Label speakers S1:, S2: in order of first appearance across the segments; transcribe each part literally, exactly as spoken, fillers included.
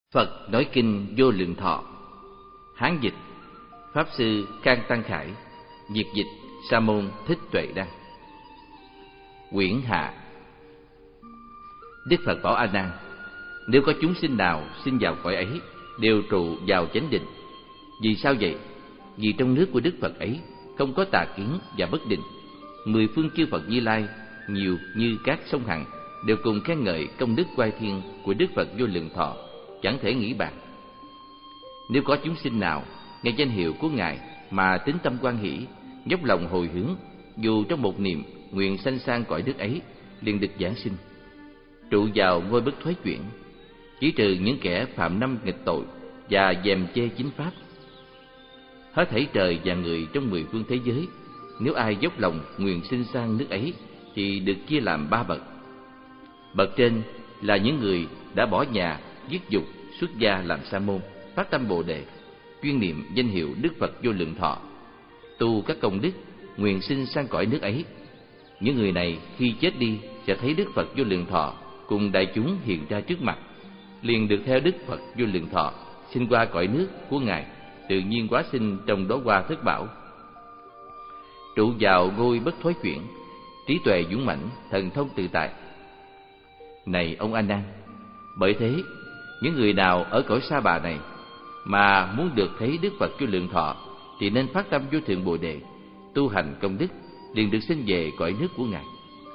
S1: Phật nói kinh Vô Lượng Thọ. Hán dịch Pháp sư Can Tăng Khải, việt dịch Sa môn Thích Tuệ Đăng. Quyển hạ. Đức Phật bảo A Nan: nếu có chúng sinh nào sinh vào cõi ấy đều trụ vào chánh định. Vì sao vậy? Vì trong nước của Đức Phật ấy không có tà kiến và bất định. Mười phương chư Phật Như Lai nhiều như các sông Hằng đều cùng khen ngợi công đức oai thiên của Đức Phật Vô Lượng Thọ, chẳng thể nghĩ bàn. Nếu có chúng sinh nào nghe danh hiệu của Ngài mà tín tâm quan hỷ, dốc lòng hồi hướng, dù trong một niệm nguyện sanh sang cõi nước ấy, liền được giảng sinh, trụ vào ngôi bất thoái chuyển, chỉ trừ những kẻ phạm năm nghịch tội và dèm chê chính pháp. Hết thảy trời và người trong mười phương thế giới, nếu ai dốc lòng nguyện sinh sang nước ấy thì được chia làm ba bậc. Bậc trên là những người đã bỏ nhà dứt dục, xuất gia làm sa môn, phát tâm bồ đề, chuyên niệm danh hiệu Đức Phật Vô Lượng Thọ, tu các công đức, nguyện sinh sang cõi nước ấy. Những người này khi chết đi sẽ thấy Đức Phật Vô Lượng Thọ cùng đại chúng hiện ra trước mặt, liền được theo Đức Phật Vô Lượng Thọ sinh qua cõi nước của Ngài, tự nhiên hóa sinh trong đó hoa thất bảo, trụ vào ngôi bất thoái chuyển, trí tuệ dũng mãnh, thần thông tự tại. Này ông A Nan, bởi thế những người nào ở cõi Sa Bà này mà muốn được thấy Đức Phật Vô Lượng Thọ thì nên phát tâm vô thượng bồ đề, tu hành công đức, liền được sinh về cõi nước của Ngài.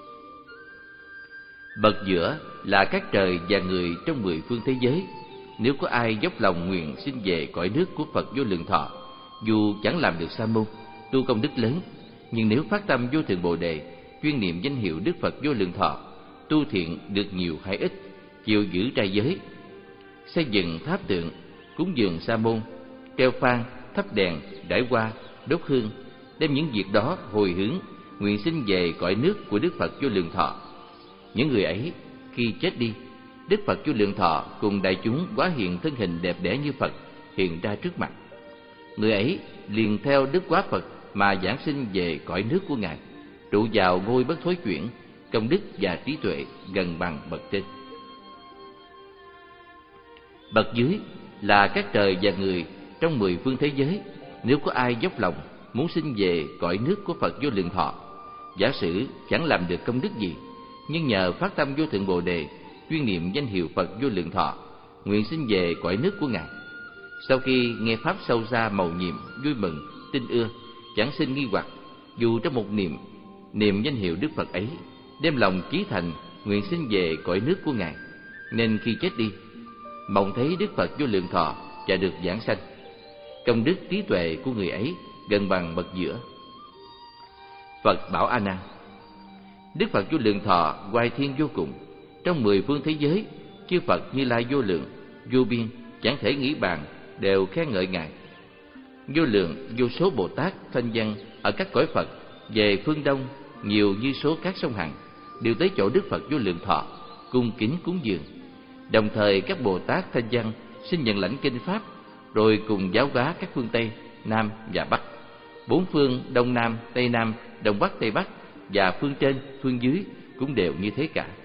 S1: Bậc giữa là các trời và người trong mười phương thế giới, nếu có ai dốc lòng nguyện sinh về cõi nước của Phật Vô Lượng Thọ, dù chẳng làm được sa môn, tu công đức lớn, nhưng nếu phát tâm vô thượng bồ đề, chuyên niệm danh hiệu Đức Phật Vô Lượng Thọ, tu thiện được nhiều hay ít, chịu giữ trai giới, xây dựng tháp tượng, cúng dường sa môn, treo phan, thắp đèn, đãi hoa, đốt hương, đem những việc đó hồi hướng nguyện sinh về cõi nước của Đức Phật Vô Lượng Thọ. Những người ấy khi chết đi, Đức Phật Vô Lượng Thọ cùng đại chúng hóa hiện thân hình đẹp đẽ như Phật hiện ra trước mặt. Người ấy liền theo Đức Quá Phật mà giảng sinh về cõi nước của Ngài, trụ vào ngôi bất thối chuyển, công đức và trí tuệ gần bằng bậc trên. Bậc dưới là các trời và người trong mười phương thế giới, nếu có ai dốc lòng muốn sinh về cõi nước của Phật Vô Lượng Thọ, giả sử chẳng làm được công đức gì, nhưng nhờ phát tâm vô thượng bồ đề, chuyên niệm danh hiệu Phật Vô Lượng Thọ, nguyện sinh về cõi nước của Ngài. Sau khi nghe pháp sâu xa mầu nhiệm, vui mừng, tin ưa, chẳng sinh nghi hoặc, dù trong một niệm niệm danh hiệu Đức Phật ấy, đem lòng chí thành nguyện sinh về cõi nước của Ngài, nên khi chết đi mộng thấy Đức Phật Vô Lượng Thọ và được giảng sanh. Công đức trí tuệ của người ấy gần bằng bậc giữa. Phật bảo A Nan: Đức Phật Vô Lượng Thọ oai thiên vô cùng, trong mười phương thế giới, chư Phật Như Lai vô lượng, vô biên, chẳng thể nghĩ bàn, đều khen ngợi Ngài. Vô lượng vô số Bồ Tát thanh văn ở các cõi Phật về phương Đông nhiều như số các sông Hằng, đều tới chỗ Đức Phật Vô Lượng Thọ cung kính cúng dường. Đồng thời các Bồ Tát thanh văn xin nhận lãnh kinh pháp, rồi cùng giáo hóa các phương Tây, Nam và Bắc, bốn phương Đông Nam, Tây Nam, Đông Bắc, Tây Bắc và phương trên, phương dưới cũng đều như thế cả.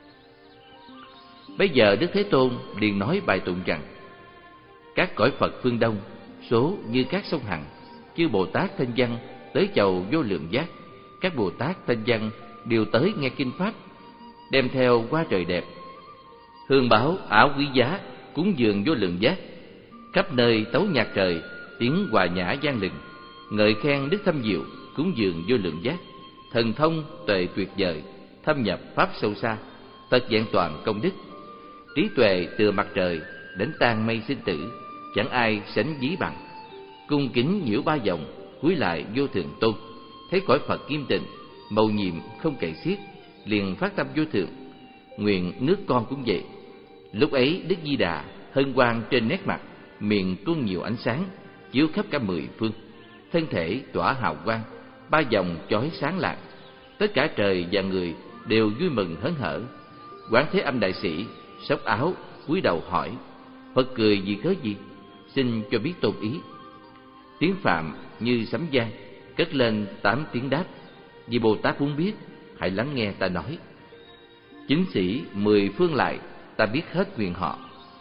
S1: Bây giờ Đức Thế Tôn liền nói bài tụng rằng: các cõi Phật phương Đông số như các sông Hằng, chư Bồ Tát thanh văn tới chầu vô lượng giác. Các Bồ Tát thanh văn đều tới nghe kinh pháp, đem theo hoa trời đẹp, hương báo ảo quý giá, cúng dường vô lượng giác. Khắp nơi tấu nhạc trời, tiếng hòa nhã vang lừng, ngợi khen đức thâm diệu, cúng dường vô lượng giác. Thần thông tuệ tuyệt vời, thâm nhập pháp sâu xa, tất vẹn toàn công đức. Trí tuệ từ mặt trời, đánh tan mây sinh tử, chẳng ai sánh ví bằng. Cung kính nhiễu ba vòng, cúi lại vô thượng tôn. Thấy cõi Phật nghiêm tịnh, mầu nhiệm không kể xiết, liền phát tâm vô thượng, nguyện nước con cũng vậy. Lúc ấy Đức Di Đà hân hoan trên nét mặt, miệng tuôn nhiều ánh sáng, chiếu khắp cả mười phương, thân thể tỏa hào quang, ba vòng chói sáng lạng. Tất cả trời và người đều vui mừng hớn hở. Quán Thế Âm đại sĩ xốc áo cúi đầu hỏi: Phật cười vì cớ gì? Xin cho biết tôn ý. Tiếng Phạm như sấm vang, cất lên tám tiếng đáp: vì Bồ Tát muốn biết, hãy lắng nghe ta nói. Chính sĩ mười phương lại, ta biết hết nguyện họ.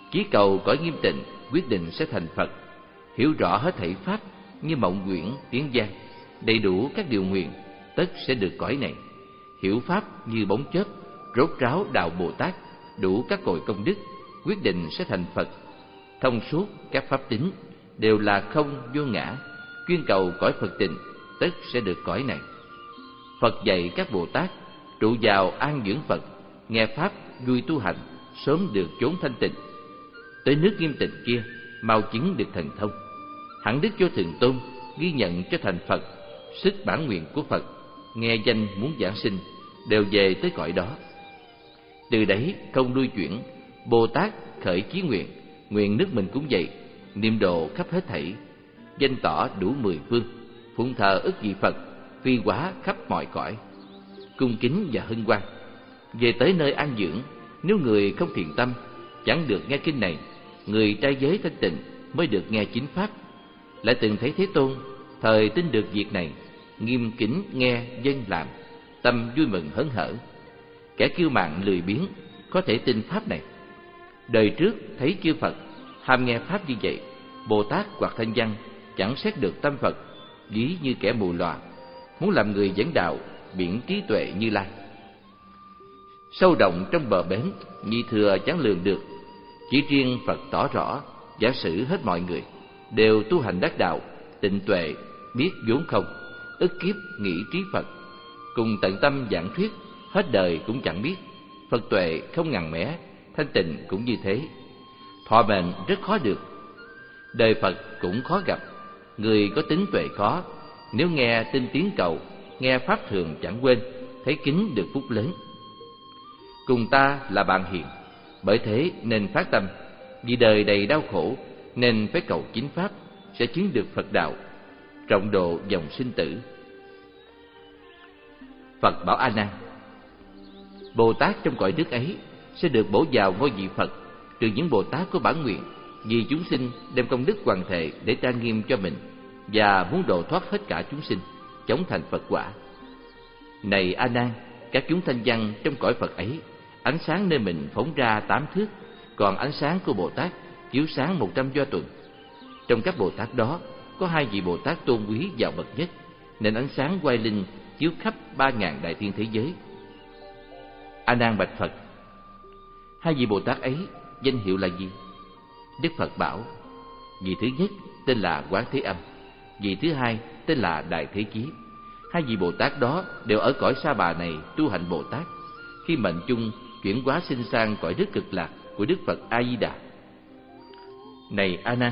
S1: Chí cầu cõi nghiêm tịnh, quyết định sẽ thành Phật. Hiểu rõ hết thảy pháp như mộng quyển tiếng vang, đầy đủ các điều nguyện, tất sẽ được cõi này. Hiểu pháp như bóng chớp, rốt ráo đạo Bồ Tát, đủ các cội công đức, quyết định sẽ thành Phật. Thông suốt các pháp tính đều là không vô ngã, chuyên cầu cõi Phật tịnh, tất sẽ được cõi này. Phật dạy các Bồ Tát trụ vào an dưỡng Phật, nghe pháp vui tu hành, sớm được chốn thanh tịnh. Tới nước nghiêm tịnh kia, mau chứng được thần thông. Hẳn Đức Vô Thượng Tôn ghi nhận cho thành Phật, sức bản nguyện của Phật, nghe danh muốn giảng sinh, đều về tới cõi đó. Từ đấy không lui chuyển, Bồ Tát khởi chí nguyện, nguyện nước mình cũng vậy, niệm độ khắp hết thảy, danh tỏ đủ mười phương, phụng thờ ức vị Phật, phi hóa khắp mọi cõi, cung kính và hân hoan. Về tới nơi an dưỡng, nếu người không thiện tâm, chẳng được nghe kinh này. Người trai giới thanh tịnh mới được nghe chính pháp. Lại từng thấy Thế Tôn thời tin được việc này, nghiêm kính nghe dân làm, tâm vui mừng hớn hở. Kẻ kiêu mạn lười biếng có thể tin pháp này. Đời trước thấy chư Phật ham nghe pháp như vậy, Bồ Tát hoặc thanh văn chẳng xét được tâm Phật, ví như kẻ mù lòa, muốn làm người dẫn đạo, biển trí tuệ Như Lai. Sâu động trong bờ bến, nhị thừa chẳng lường được. Chỉ riêng Phật tỏ rõ, giả sử hết mọi người đều tu hành đắc đạo, tịnh tuệ, biết vốn không, ức kiếp nghĩ trí Phật, cùng tận tâm giảng thuyết, hết đời cũng chẳng biết. Phật tuệ không ngằn mé, thanh tịnh cũng như thế. Thọ mệnh rất khó được, đời Phật cũng khó gặp. Người có tính tuệ có, nếu nghe tin tiếng cầu, nghe pháp thường chẳng quên, thấy kính được phúc lớn. Cùng ta là bạn hiền, bởi thế nên phát tâm. Vì đời đầy đau khổ, nên phải cầu chính pháp, sẽ chứng được Phật đạo, trọng độ dòng sinh tử. Phật bảo A Nan, Bồ Tát trong cõi nước ấy sẽ được bổ vào ngôi vị Phật, trừ những Bồ Tát có bản nguyện vì chúng sinh đem công đức hoàn thệ để trang nghiêm cho mình, và muốn độ thoát hết cả chúng sinh, chống thành Phật quả. Này A Nan, các chúng thanh văn trong cõi Phật ấy, ánh sáng nơi mình phóng ra tám thước, còn ánh sáng của Bồ Tát chiếu sáng một trăm do tuần. Trong các Bồ Tát đó có hai vị Bồ Tát tôn quý giàu bậc nhất, nên ánh sáng oai linh chiếu khắp ba ngàn đại thiên thế giới. A Nan bạch Phật, hai vị Bồ Tát ấy danh hiệu là gì? Đức Phật bảo, vị thứ nhất tên là Quán Thế Âm, vị thứ hai tên là Đại Thế Chí. Hai vị Bồ Tát đó đều ở cõi Sa Bà này tu hành Bồ Tát, khi mệnh chung chuyển hóa sinh sang cõi đất Cực Lạc của Đức Phật A Di Đà. Này A Nan,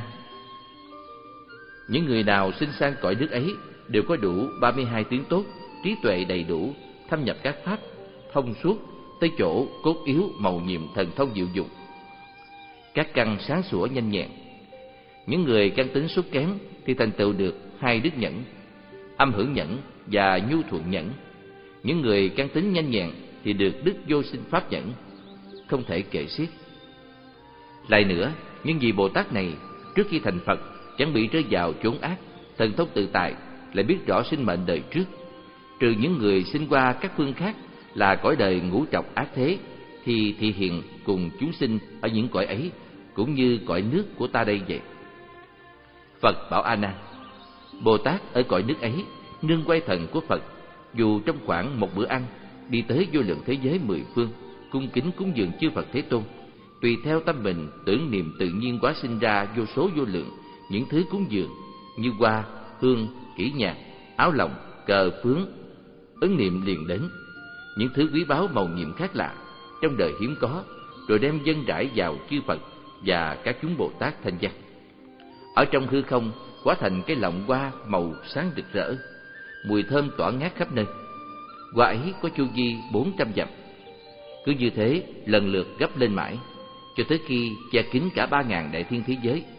S1: những người nào sinh sang cõi nước ấy đều có đủ ba mươi hai tướng tốt, trí tuệ đầy đủ, thâm nhập các pháp, thông suốt tới chỗ cốt yếu màu nhiệm thần thông diệu dụng, các căn sáng sủa nhanh nhẹn. Những người căn tính sút kém thì thành tựu được hai đức nhẫn, âm hưởng nhẫn và nhu thuận nhẫn. Những người căn tính nhanh nhẹn thì được đức vô sinh pháp nhẫn, không thể kể xiết. Lại nữa, những vị Bồ Tát này trước khi thành Phật chẳng bị rơi vào chốn ác, thần thông tự tại, lại biết rõ sinh mệnh đời trước. Trừ những người sinh qua các phương khác là cõi đời ngũ trọc ác thế, thì thị hiện cùng chúng sinh ở những cõi ấy, cũng như cõi nước của ta đây vậy. Phật bảo A Nan, Bồ Tát ở cõi nước ấy nương quay thần của Phật, dù trong khoảng một bữa ăn, đi tới vô lượng thế giới mười phương, cung kính cúng dường chư Phật Thế Tôn, tùy theo tâm mình tưởng niệm tự nhiên hóa sinh ra vô số vô lượng những thứ cúng dường như hoa, hương, kỹ nhạc, áo lồng, cờ phướng, ứng niệm liền đến. Những thứ quý báu màu nhiệm khác lạ, trong đời hiếm có, rồi đem dâng rải vào chư Phật và các chúng Bồ Tát thanh văn. Ở trong hư không hóa thành cái lọng hoa màu sáng rực rỡ, mùi thơm tỏa ngát khắp nơi. Hoa ấy có chu vi bốn trăm dặm. Cứ như thế lần lượt gấp lên mãi, cho tới khi che kín cả ba ngàn đại thiên thế giới.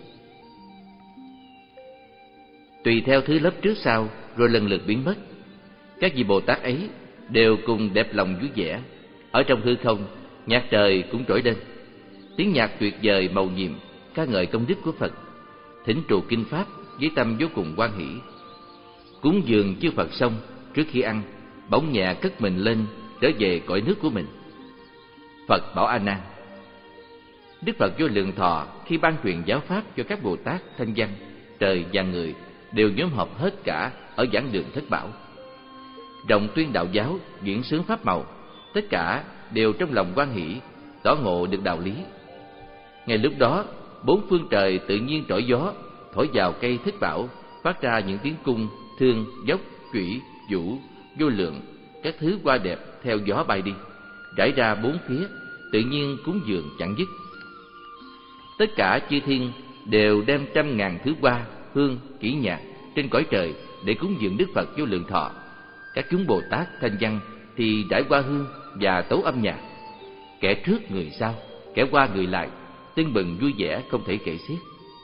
S1: Tùy theo thứ lớp trước sau, rồi lần lượt biến mất. Các vị Bồ Tát ấy đều cùng đẹp lòng vui vẻ. Ở trong hư không, nhạc trời cũng trỗi lên, tiếng nhạc tuyệt vời màu nhiệm ca ngợi công đức của Phật, thỉnh trụ kinh pháp với tâm vô cùng hoan hỷ. Cúng dường chư Phật xong, trước khi ăn, bỗng nhẹ cất mình lên trở về cõi nước của mình. Phật bảo A Nan, Đức Phật Vô Lượng Thọ khi ban truyền giáo pháp cho các Bồ Tát, Thanh Văn, trời và người đều nhóm họp hết cả ở giảng đường Thất Bảo. Rộng tuyên đạo giáo, diễn xướng pháp màu, tất cả đều trong lòng hoan hỷ, tỏ ngộ được đạo lý. Ngay lúc đó, bốn phương trời tự nhiên trỗi gió, thổi vào cây Thích Bảo, phát ra những tiếng cung, thương, dốc, chủy, vũ, vô lượng, các thứ hoa đẹp theo gió bay đi, rải ra bốn phía, tự nhiên cúng dường chẳng dứt. Tất cả chư thiên đều đem trăm ngàn thứ hoa, hương, kỹ nhạc trên cõi trời để cúng dường Đức Phật Vô Lượng Thọ. Các chúng Bồ Tát, Thanh Văn thì rải hoa hương và tấu âm nhạc, kẻ trước người sau, kẻ qua người lại, tưng bừng vui vẻ không thể kể xiết.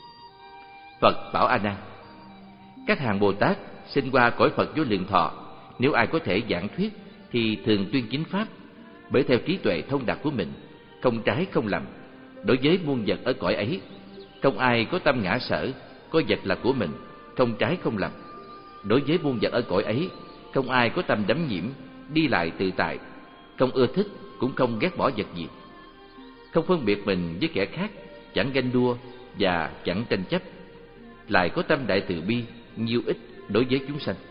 S1: Phật bảo A Nan: các hàng Bồ Tát sinh qua cõi Phật Vô Lượng Thọ, nếu ai có thể giảng thuyết thì thường tuyên chính pháp, bởi theo trí tuệ thông đạt của mình, không trái không lầm. Đối với muôn vật ở cõi ấy, không ai có tâm ngã sở, coi vật là của mình, không trái không lầm. Đối với muôn vật ở cõi ấy, không ai có tâm đắm nhiễm, đi lại tự tại, không ưa thích cũng không ghét bỏ vật gì, không phân biệt mình với kẻ khác, chẳng ganh đua và chẳng tranh chấp, lại có tâm đại từ bi, nhiêu ích đối với chúng sanh.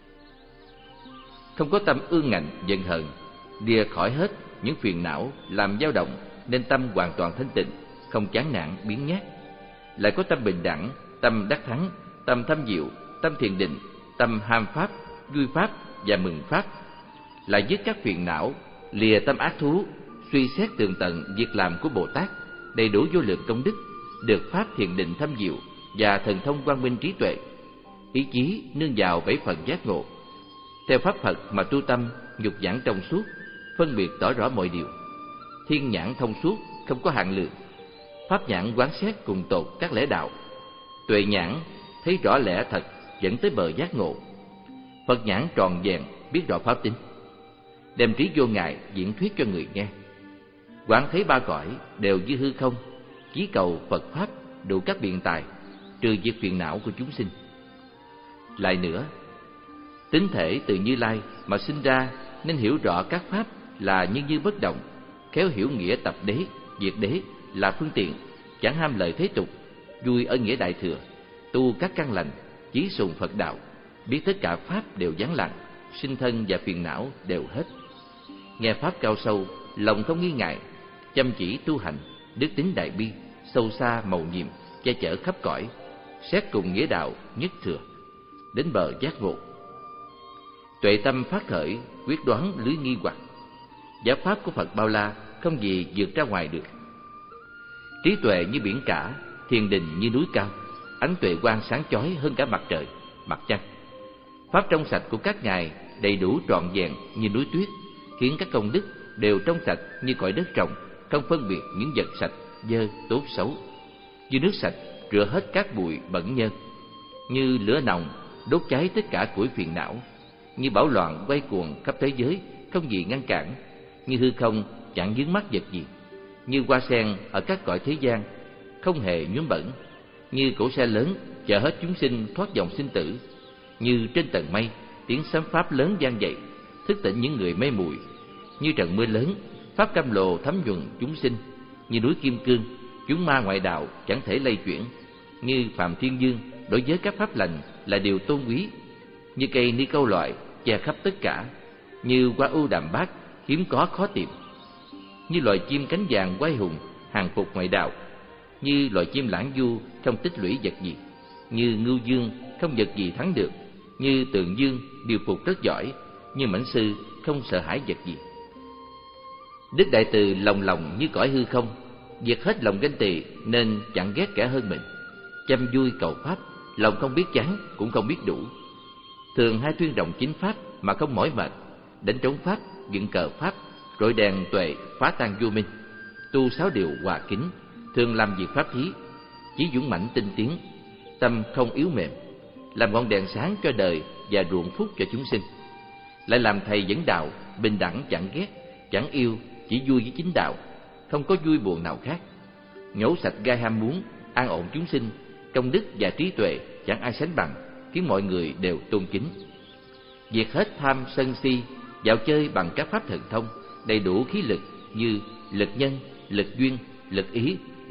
S1: Không có tâm ương ngạnh, giận hờn, lìa khỏi hết những phiền não làm dao động, nên tâm hoàn toàn thanh tịnh, không chán nản biến nhát. Lại có tâm bình đẳng, tâm đắc thắng, tâm thâm diệu, tâm thiền định, tâm ham pháp, vui pháp và mừng pháp. Lại dứt các phiền não, lìa tâm ác thú, suy xét tường tận việc làm của Bồ Tát, đầy đủ vô lượng công đức, được pháp thiền định thâm diệu và thần thông quang minh trí tuệ. Ý chí nương vào bảy phần giác ngộ, theo pháp Phật mà tu tâm, nhục nhãn trong suốt, phân biệt tỏ rõ mọi điều, thiên nhãn thông suốt, không có hạn lượng, pháp nhãn quán xét cùng tột các lẽ đạo, tuệ nhãn thấy rõ lẽ thật dẫn tới bờ giác ngộ, Phật nhãn tròn vẹn biết rõ pháp tính, đem trí vô ngại diễn thuyết cho người nghe. Quán thấy ba cõi đều như hư không, chí cầu Phật pháp đủ các biện tài, trừ diệt phiền não của chúng sinh. Lại nữa, tính thể từ Như Lai mà sinh ra, nên hiểu rõ các pháp là như như bất động, khéo hiểu nghĩa tập đế, diệt đế là phương tiện, chẳng ham lợi thế tục, vui ở nghĩa đại thừa, tu các căn lành, chí sùng Phật đạo, biết tất cả pháp đều vắng lặng, sinh thân và phiền não đều hết. Nghe pháp cao sâu, lòng không nghi ngại, chăm chỉ tu hành, đức tính đại bi, sâu xa mầu nhiệm, che chở khắp cõi, xét cùng nghĩa đạo nhất thừa, đến bờ giác ngộ. Tuệ tâm phát khởi, quyết đoán lưới nghi hoặc, giáo pháp của Phật bao la, không gì vượt ra ngoài được. Trí tuệ như biển cả, thiền định như núi cao, ánh tuệ quang sáng chói hơn cả mặt trời, mặt trăng. Pháp trong sạch của các ngài đầy đủ trọn vẹn như núi tuyết, khiến các công đức đều trong sạch như cõi đất trồng, không phân biệt những vật sạch, dơ, tốt, xấu. Như nước sạch rửa hết các bụi bẩn nhơ, như lửa nồng đốt cháy tất cả củi phiền não, như bão loạn quay cuồng khắp thế giới, không gì ngăn cản, như hư không chẳng vướng mắc vật gì, như hoa sen ở các cõi thế gian không hề nhuốm bẩn, như cỗ xe lớn chở hết chúng sinh thoát dòng sinh tử, như trên tầng mây tiếng sấm pháp lớn vang dậy, thức tỉnh những người mê muội, như trận mưa lớn pháp cam lồ thấm nhuần chúng sinh, như núi kim cương chúng ma ngoại đạo chẳng thể lay chuyển, như Phạm Thiên Dương đối với các pháp lành là điều tôn quý, như cây ni câu loại che khắp tất cả, như hoa ưu đàm bát hiếm có khó tìm, như loài chim cánh vàng oai hùng hàng phục ngoại đạo, như loài chim lãng du không tích lũy vật gì, như ngưu dương không vật gì thắng được, như tường dương điều phục rất giỏi, như mãnh sư không sợ hãi vật gì. Đức Đại Từ lòng lòng như cõi hư không, diệt hết lòng ganh tị nên chẳng ghét kẻ hơn mình, chăm vui cầu pháp, lòng không biết chán cũng không biết đủ, thường hai tuyên rộng chính pháp mà không mỏi mệt, đánh trống pháp, dựng cờ pháp, rọi đèn tuệ phá tan vô minh, tu sáu điều hòa kính, thường làm việc pháp thí, chí dũng mãnh tinh tiến, tâm không yếu mềm, làm ngọn đèn sáng cho đời và ruộng phúc cho chúng sinh. Lại làm thầy dẫn đạo, bình đẳng chẳng ghét, chẳng yêu, chỉ vui với chính đạo, không có vui buồn nào khác. Nhổ sạch gai ham muốn, an ổn chúng sinh, công đức và trí tuệ chẳng ai sánh bằng, khiến mọi người đều tôn kính. Diệt hết tham sân si, dạo chơi bằng các pháp thần thông, đầy đủ khí lực như lực nhân, lực duyên, lực ý,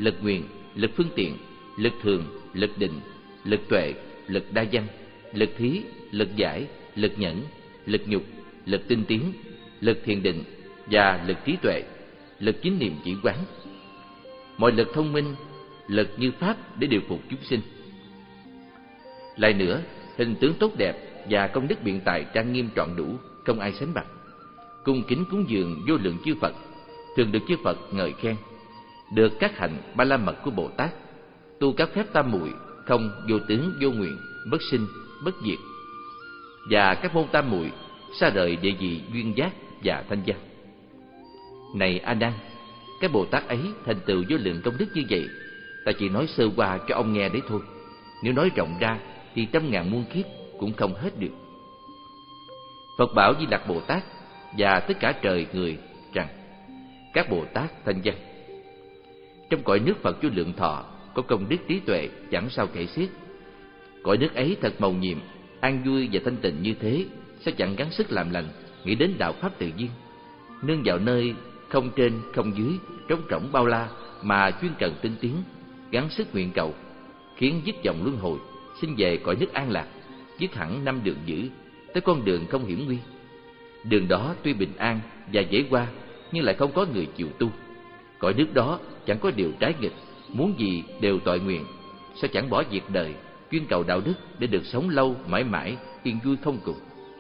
S1: lực nguyện, lực phương tiện, lực thường, lực định, lực tuệ, lực đa văn, lực thí, lực giải, lực nhẫn, lực nhục, lực tinh tiến, lực thiền định và lực trí tuệ, lực chính niệm chỉ quán. Mọi lực thông minh, lực như pháp để điều phục chúng sinh. Lại nữa, hình tướng tốt đẹp và công đức biện tài trang nghiêm trọn đủ, không ai sánh bằng. Cung kính cúng dường vô lượng chư Phật, thường được chư Phật ngợi khen. Được các hạnh ba la mật của Bồ Tát, tu các phép tam muội không, vô tướng, vô nguyện, bất sinh, bất diệt, và các môn tam muội xa rời địa vị duyên giác và thanh văn. Này A Nan, các Bồ Tát ấy thành tựu vô lượng công đức như vậy, ta chỉ nói sơ qua cho ông nghe đấy thôi. Nếu nói rộng ra thì trăm ngàn muôn kiếp cũng không hết được. Phật bảo Di Lặc Bồ Tát và tất cả trời người rằng: các Bồ Tát thanh văn trong cõi nước Phật vô lượng thọ có công đức trí tuệ chẳng sao kể xiết. Cõi nước ấy thật mầu nhiệm, an vui và thanh tịnh như thế, sao chẳng gắng sức làm lành, nghĩ đến đạo pháp tự nhiên, nương vào nơi không trên không dưới, trống rỗng bao la mà chuyên cần tinh tiến, gắng sức nguyện cầu, khiến dứt vòng luân hồi, sinh về cõi nước an lạc, dứt hẳn năm đường dữ, tới con đường không hiểm nguy. Đường đó tuy bình an và dễ qua, nhưng lại không có người chịu tu. Cõi nước đó chẳng có điều trái nghịch, muốn gì đều toại nguyện, sao chẳng bỏ việc đời, chuyên cầu đạo đức để được sống lâu mãi mãi, yên vui không cùng.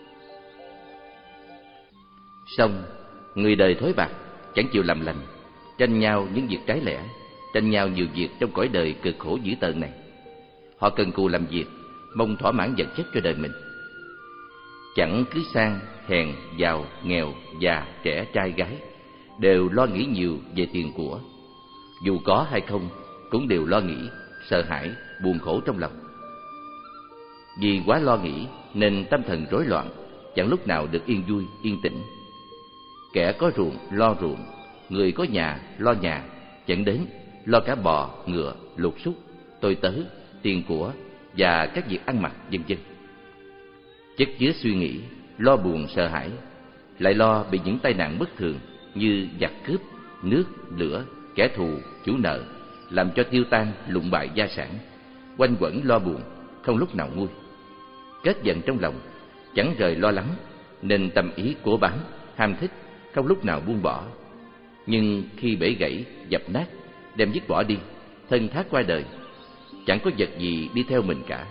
S1: Song người đời thối bạc, chẳng chịu làm lành, tranh nhau những việc trái lẽ, tranh nhau nhiều việc trong cõi đời cực khổ dữ tợn này. Họ cần cù làm việc, mong thỏa mãn vật chất cho đời mình, chẳng cứ sang, hèn, giàu, nghèo, già, trẻ, trai, gái, đều lo nghĩ nhiều về tiền của. Dù có hay không, cũng đều lo nghĩ, sợ hãi, buồn khổ trong lòng. Vì quá lo nghĩ nên tâm thần rối loạn, chẳng lúc nào được yên vui, yên tĩnh. Kẻ có ruộng lo ruộng, người có nhà lo nhà, chẳng đến lo cả bò, ngựa, lục súc, tôi tớ, tiền của và các việc ăn mặc vân vân. Chất chứa suy nghĩ, lo buồn sợ hãi, lại lo bị những tai nạn bất thường như giặc cướp, nước, lửa, kẻ thù, chủ nợ, làm cho tiêu tan, lụng bại gia sản, quanh quẩn lo buồn, không lúc nào nguôi. Kết giận trong lòng, chẳng rời lo lắng, nên tâm ý của bán, ham thích, không lúc nào buông bỏ. Nhưng khi bể gãy, dập nát, đem dứt bỏ đi, thân thác qua đời, chẳng có vật gì đi theo mình cả.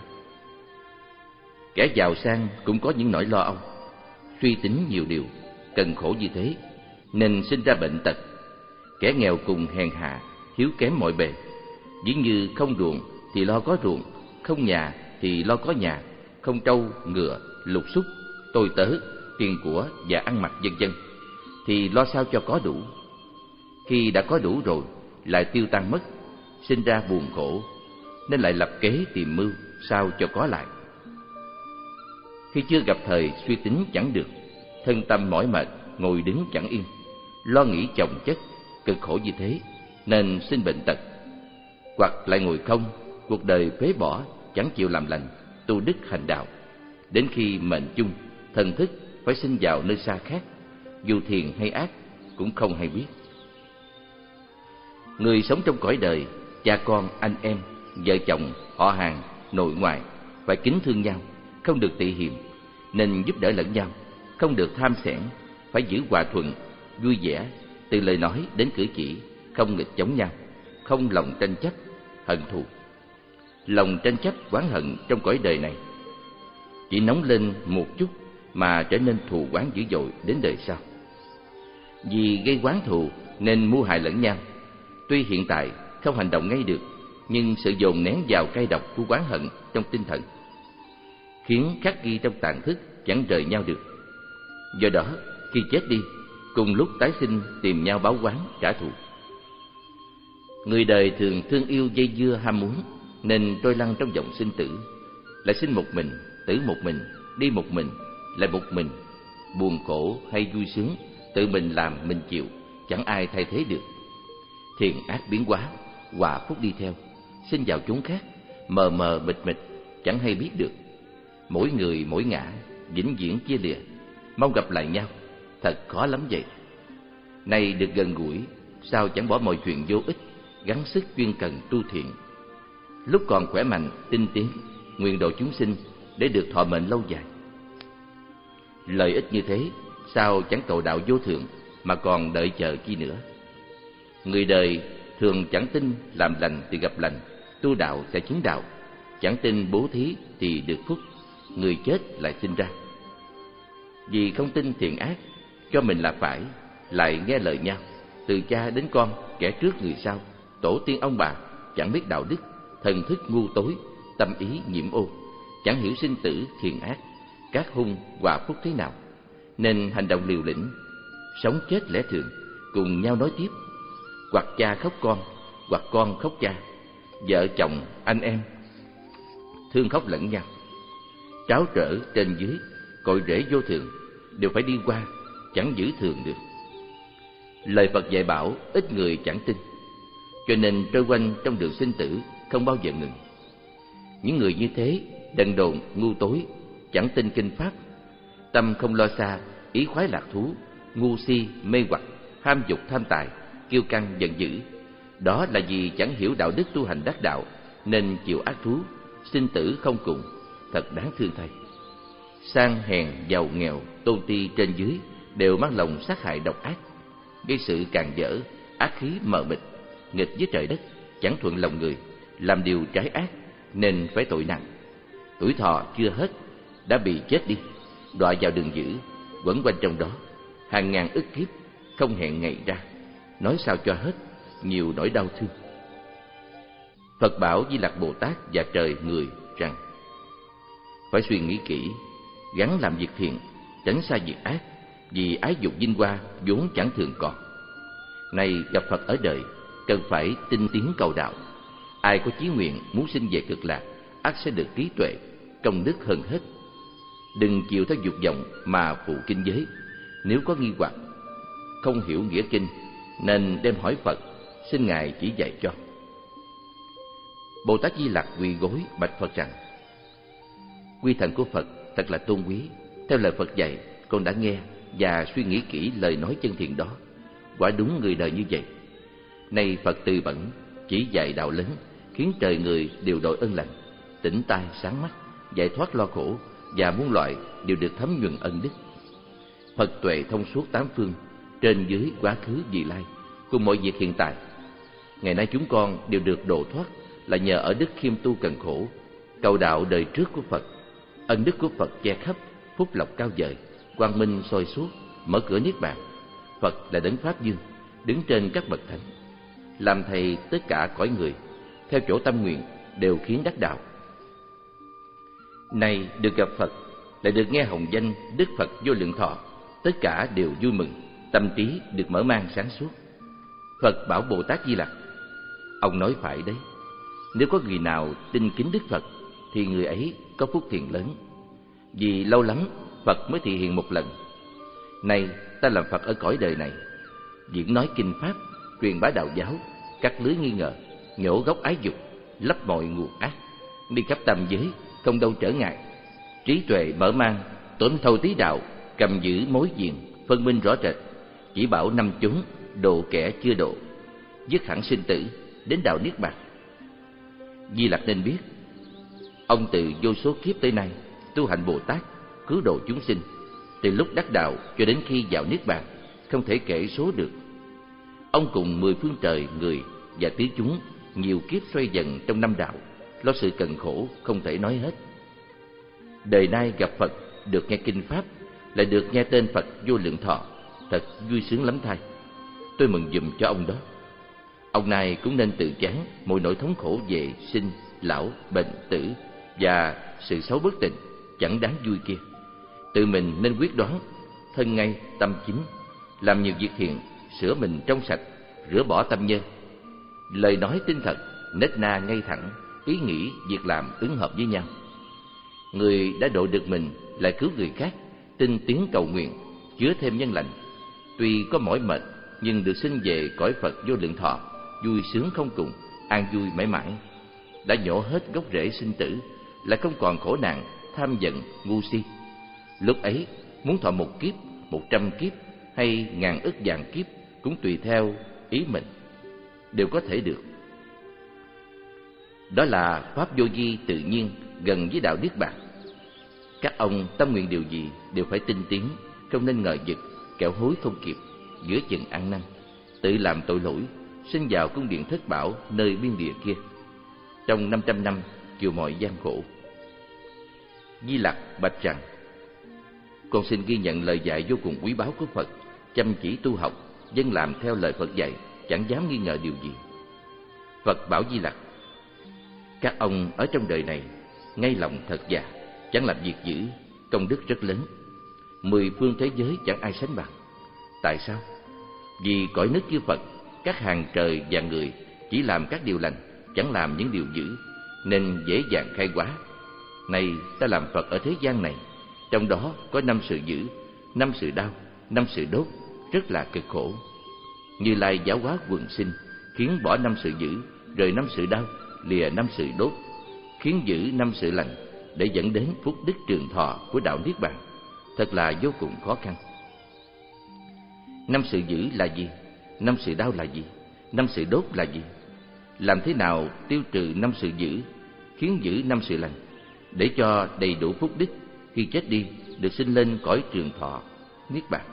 S1: Kẻ giàu sang cũng có những nỗi lo âu, suy tính nhiều điều, cần khổ như thế, nên sinh ra bệnh tật. Kẻ nghèo cùng hèn hạ, hiếu kém mọi bề, ví như không ruộng thì lo có ruộng, không nhà thì lo có nhà, không trâu, ngựa, lục súc, tôi tớ, tiền của và ăn mặc vân vân, thì lo sao cho có đủ. Khi đã có đủ rồi, lại tiêu tan mất, sinh ra buồn khổ, nên lại lập kế tìm mưu sao cho có lại. Khi chưa gặp thời suy tính chẳng được, thân tâm mỏi mệt, ngồi đứng chẳng yên, lo nghĩ chồng chất, cực khổ như thế, nên sinh bệnh tật. Hoặc lại ngồi không, cuộc đời phế bỏ, chẳng chịu làm lành, tu đức hành đạo, đến khi mệnh chung, thần thức phải sinh vào nơi xa khác, dù thiền hay ác cũng không hay biết. Người sống trong cõi đời, cha con, anh em, vợ chồng, họ hàng, nội ngoại phải kính thương nhau, không được tị hiềm, nên giúp đỡ lẫn nhau, không được tham xẻn, phải giữ hòa thuận, vui vẻ, từ lời nói đến cử chỉ, không nghịch chống nhau, không lòng tranh chấp, hận thù. Lòng tranh chấp, oán hận trong cõi đời này chỉ nóng lên một chút mà trở nên thù oán dữ dội đến đời sau. Vì gây oán thù nên mưu hại lẫn nhau. Tuy hiện tại không hành động ngay được, nhưng sự dồn nén vào cay độc của oán hận trong tinh thần khiến khắc ghi trong tạng thức, chẳng rời nhau được. Do đó khi chết đi, cùng lúc tái sinh tìm nhau báo oán trả thù. Người đời thường thương yêu dây dưa ham muốn, nên trôi lăn trong dòng sinh tử, lại sinh một mình, tử một mình, đi một mình, lại một mình. Buồn khổ hay vui sướng, tự mình làm mình chịu, chẳng ai thay thế được. Thiện ác biến hóa, hòa phúc đi theo, sinh vào chốn khác, mờ mờ mịt mịt, chẳng hay biết được. Mỗi người mỗi ngã, vĩnh viễn chia lìa, mong gặp lại nhau, thật khó lắm vậy. Nay được gần gũi, sao chẳng bỏ mọi chuyện vô ích, gắng sức chuyên cần tu thiện. Lúc còn khỏe mạnh, tinh tiến, nguyện độ chúng sinh để được thọ mệnh lâu dài. Lợi ích như thế, sao chẳng cầu đạo vô thượng mà còn đợi chờ chi nữa. Người đời thường chẳng tin làm lành thì gặp lành, tu đạo sẽ chứng đạo, chẳng tin bố thí thì được phúc, người chết lại sinh ra. Vì không tin thiện ác, cho mình là phải, lại nghe lời nhau, từ cha đến con, kẻ trước người sau, tổ tiên ông bà, chẳng biết đạo đức, thần thức ngu tối, tâm ý nhiễm ô, chẳng hiểu sinh tử thiện ác, các hung hòa phúc thế nào, nên hành động liều lĩnh, sống chết lẽ thường, cùng nhau nói tiếp, hoặc cha khóc con, hoặc con khóc cha, vợ chồng anh em thương khóc lẫn nhau, tráo trở trên dưới, cội rễ vô thường đều phải đi qua, chẳng giữ thường được. Lời Phật dạy bảo ít người chẳng tin, cho nên trôi quanh trong đường sinh tử không bao giờ ngừng. Những người như thế đần độn ngu tối, chẳng tin kinh pháp, tâm không lo xa, ý khoái lạc thú, ngu si mê hoặc, ham dục tham tài, kiêu căng giận dữ. Đó là vì chẳng hiểu đạo đức tu hành đắc đạo, nên chịu ác thú, sinh tử không cùng, thật đáng thương thay. Sang hèn giàu nghèo, tôn ti trên dưới đều mang lòng sát hại độc ác, gây sự càn dỡ, ác khí mờ mịt, nghịch với trời đất, chẳng thuận lòng người, làm điều trái ác nên phải tội nặng. Tuổi thọ chưa hết đã bị chết đi, đọa vào đường dữ, quẩn quanh trong đó hàng ngàn ức kiếp, không hẹn ngày ra, nói sao cho hết, nhiều nỗi đau thương. Phật bảo Di Lặc Bồ Tát và trời người rằng: phải suy nghĩ kỹ, gắng làm việc thiện, tránh xa việc ác, vì ái dục vinh hoa vốn chẳng thường còn. Nay gặp Phật ở đời, cần phải tinh tiến cầu đạo. Ai có chí nguyện muốn sinh về cực lạc, ắt sẽ được trí tuệ, công đức hơn hết. Đừng chịu theo dục vọng mà phụ kinh giới. Nếu có nghi hoặc, không hiểu nghĩa kinh, nên đem hỏi Phật, xin Ngài chỉ dạy cho. Bồ Tát Di Lặc quỳ gối bạch Phật rằng: quy thần của Phật thật là tôn quý. Theo lời Phật dạy, con đã nghe và suy nghĩ kỹ lời nói chân thiện đó. Quả đúng người đời như vậy. Nay Phật từ bẩn chỉ dạy đạo lớn, khiến trời người đều đội ơn lành, tỉnh tai sáng mắt, giải thoát lo khổ, và muôn loại đều được thấm nhuần ân đức. Phật tuệ thông suốt tám phương, trên dưới quá khứ vị lai, cùng mọi việc hiện tại. Ngày nay chúng con đều được độ thoát là nhờ ở đức khiêm tu cần khổ, cầu đạo đời trước của Phật. Ân đức của Phật che khắp, phúc lộc cao vời, quang minh soi suốt, mở cửa niết bàn. Phật là đấng Pháp Dương, đứng trên các bậc thánh, làm thầy tất cả cõi người, theo chỗ tâm nguyện đều khiến đắc đạo. Nay được gặp Phật, lại được nghe hồng danh Đức Phật Vô Lượng Thọ, tất cả đều vui mừng, tâm trí được mở mang sáng suốt. Phật bảo Bồ Tát Di Lặc: ông nói phải đấy. Nếu có người nào tin kính Đức Phật, thì người ấy có phúc thiện lớn. Vì lâu lắm Phật mới thị hiện một lần. Nay ta làm Phật ở cõi đời này, diễn nói kinh pháp, truyền bá đạo giáo, cắt lưới nghi ngờ, nhổ gốc ái dục, lấp mọi nguồn ác, đi khắp tam giới không đâu trở ngại. Trí tuệ mở mang, tổn thâu tí đạo, cầm giữ mối diện, phân minh rõ rệt, chỉ bảo năm chúng, độ kẻ chưa độ, dứt hẳn sinh tử, đến đạo niết bàn. Di Lặc nên biết, ông từ vô số kiếp tới nay tu hành Bồ Tát, cứu độ chúng sinh, từ lúc đắc đạo cho đến khi vào niết bàn, không thể kể số được. Ông cùng mười phương trời người và tứ chúng nhiều kiếp xoay dần trong năm đạo, lo sự cần khổ không thể nói hết. Đời nay gặp Phật, được nghe kinh pháp, lại được nghe tên Phật Vô Lượng Thọ, thật vui sướng lắm thay. Tôi mừng giùm cho ông đó. Ông này cũng nên tự chán mọi nỗi thống khổ về sinh, lão, bệnh, tử và sự xấu bất tịnh chẳng đáng vui kia. Tự mình nên quyết đoán, thân ngay, tâm chính, làm nhiều việc thiện, sửa mình trong sạch, rửa bỏ tâm nhơ. Lời nói tinh thật, nết na ngay thẳng, ý nghĩ, việc làm ứng hợp với nhau. Người đã độ được mình lại cứu người khác, tinh tiến cầu nguyện, chứa thêm nhân lành. Tuy có mỏi mệt, nhưng được sinh về cõi Phật Vô Lượng Thọ, vui sướng không cùng, an vui mãi mãi. Đã nhổ hết gốc rễ sinh tử, lại không còn khổ nạn, tham giận, ngu si. Lúc ấy muốn thọ một kiếp, một trăm kiếp hay ngàn ức vạn kiếp cũng tùy theo ý mình. đều có thể được. Đó là pháp vô vi tự nhiên gần với đạo niết bàn. Các ông tâm nguyện điều gì đều phải tinh tiến, không nên ngờ vực, kẻo hối không kịp, giữa chừng ăn năn, tự làm tội lỗi, sinh vào cung điện thất bảo nơi biên địa kia. Trong năm trăm năm chịu mọi gian khổ. Di Lặc bạch rằng: con xin ghi nhận lời dạy vô cùng quý báu của Phật, chăm chỉ tu học, dân làm theo lời Phật dạy, chẳng dám nghi ngờ điều gì. Phật bảo Di Lặc: các ông ở trong đời này ngay lòng thật già, chẳng làm việc dữ, công đức rất lớn, mười phương thế giới chẳng ai sánh bằng. Tại sao? Vì cõi nước chư Phật, các hàng trời và người chỉ làm các điều lành, chẳng làm những điều dữ, nên dễ dàng khai hóa. Này ta làm Phật ở thế gian này, trong đó có năm sự dữ, năm sự đau, năm sự đốt, rất là cực khổ. Như Lai giáo hóa quần sinh, khiến bỏ năm sự dữ, rời năm sự đau, lìa năm sự đốt, khiến giữ năm sự lành, để dẫn đến phúc đức trường thọ của đạo niết bàn, thật là vô cùng khó khăn. Năm sự dữ là gì? Năm sự đau là gì? Năm sự đốt là gì? Làm thế nào tiêu trừ năm sự dữ, khiến giữ năm sự lành, để cho đầy đủ phúc đức, khi chết đi được sinh lên cõi trường thọ niết bàn?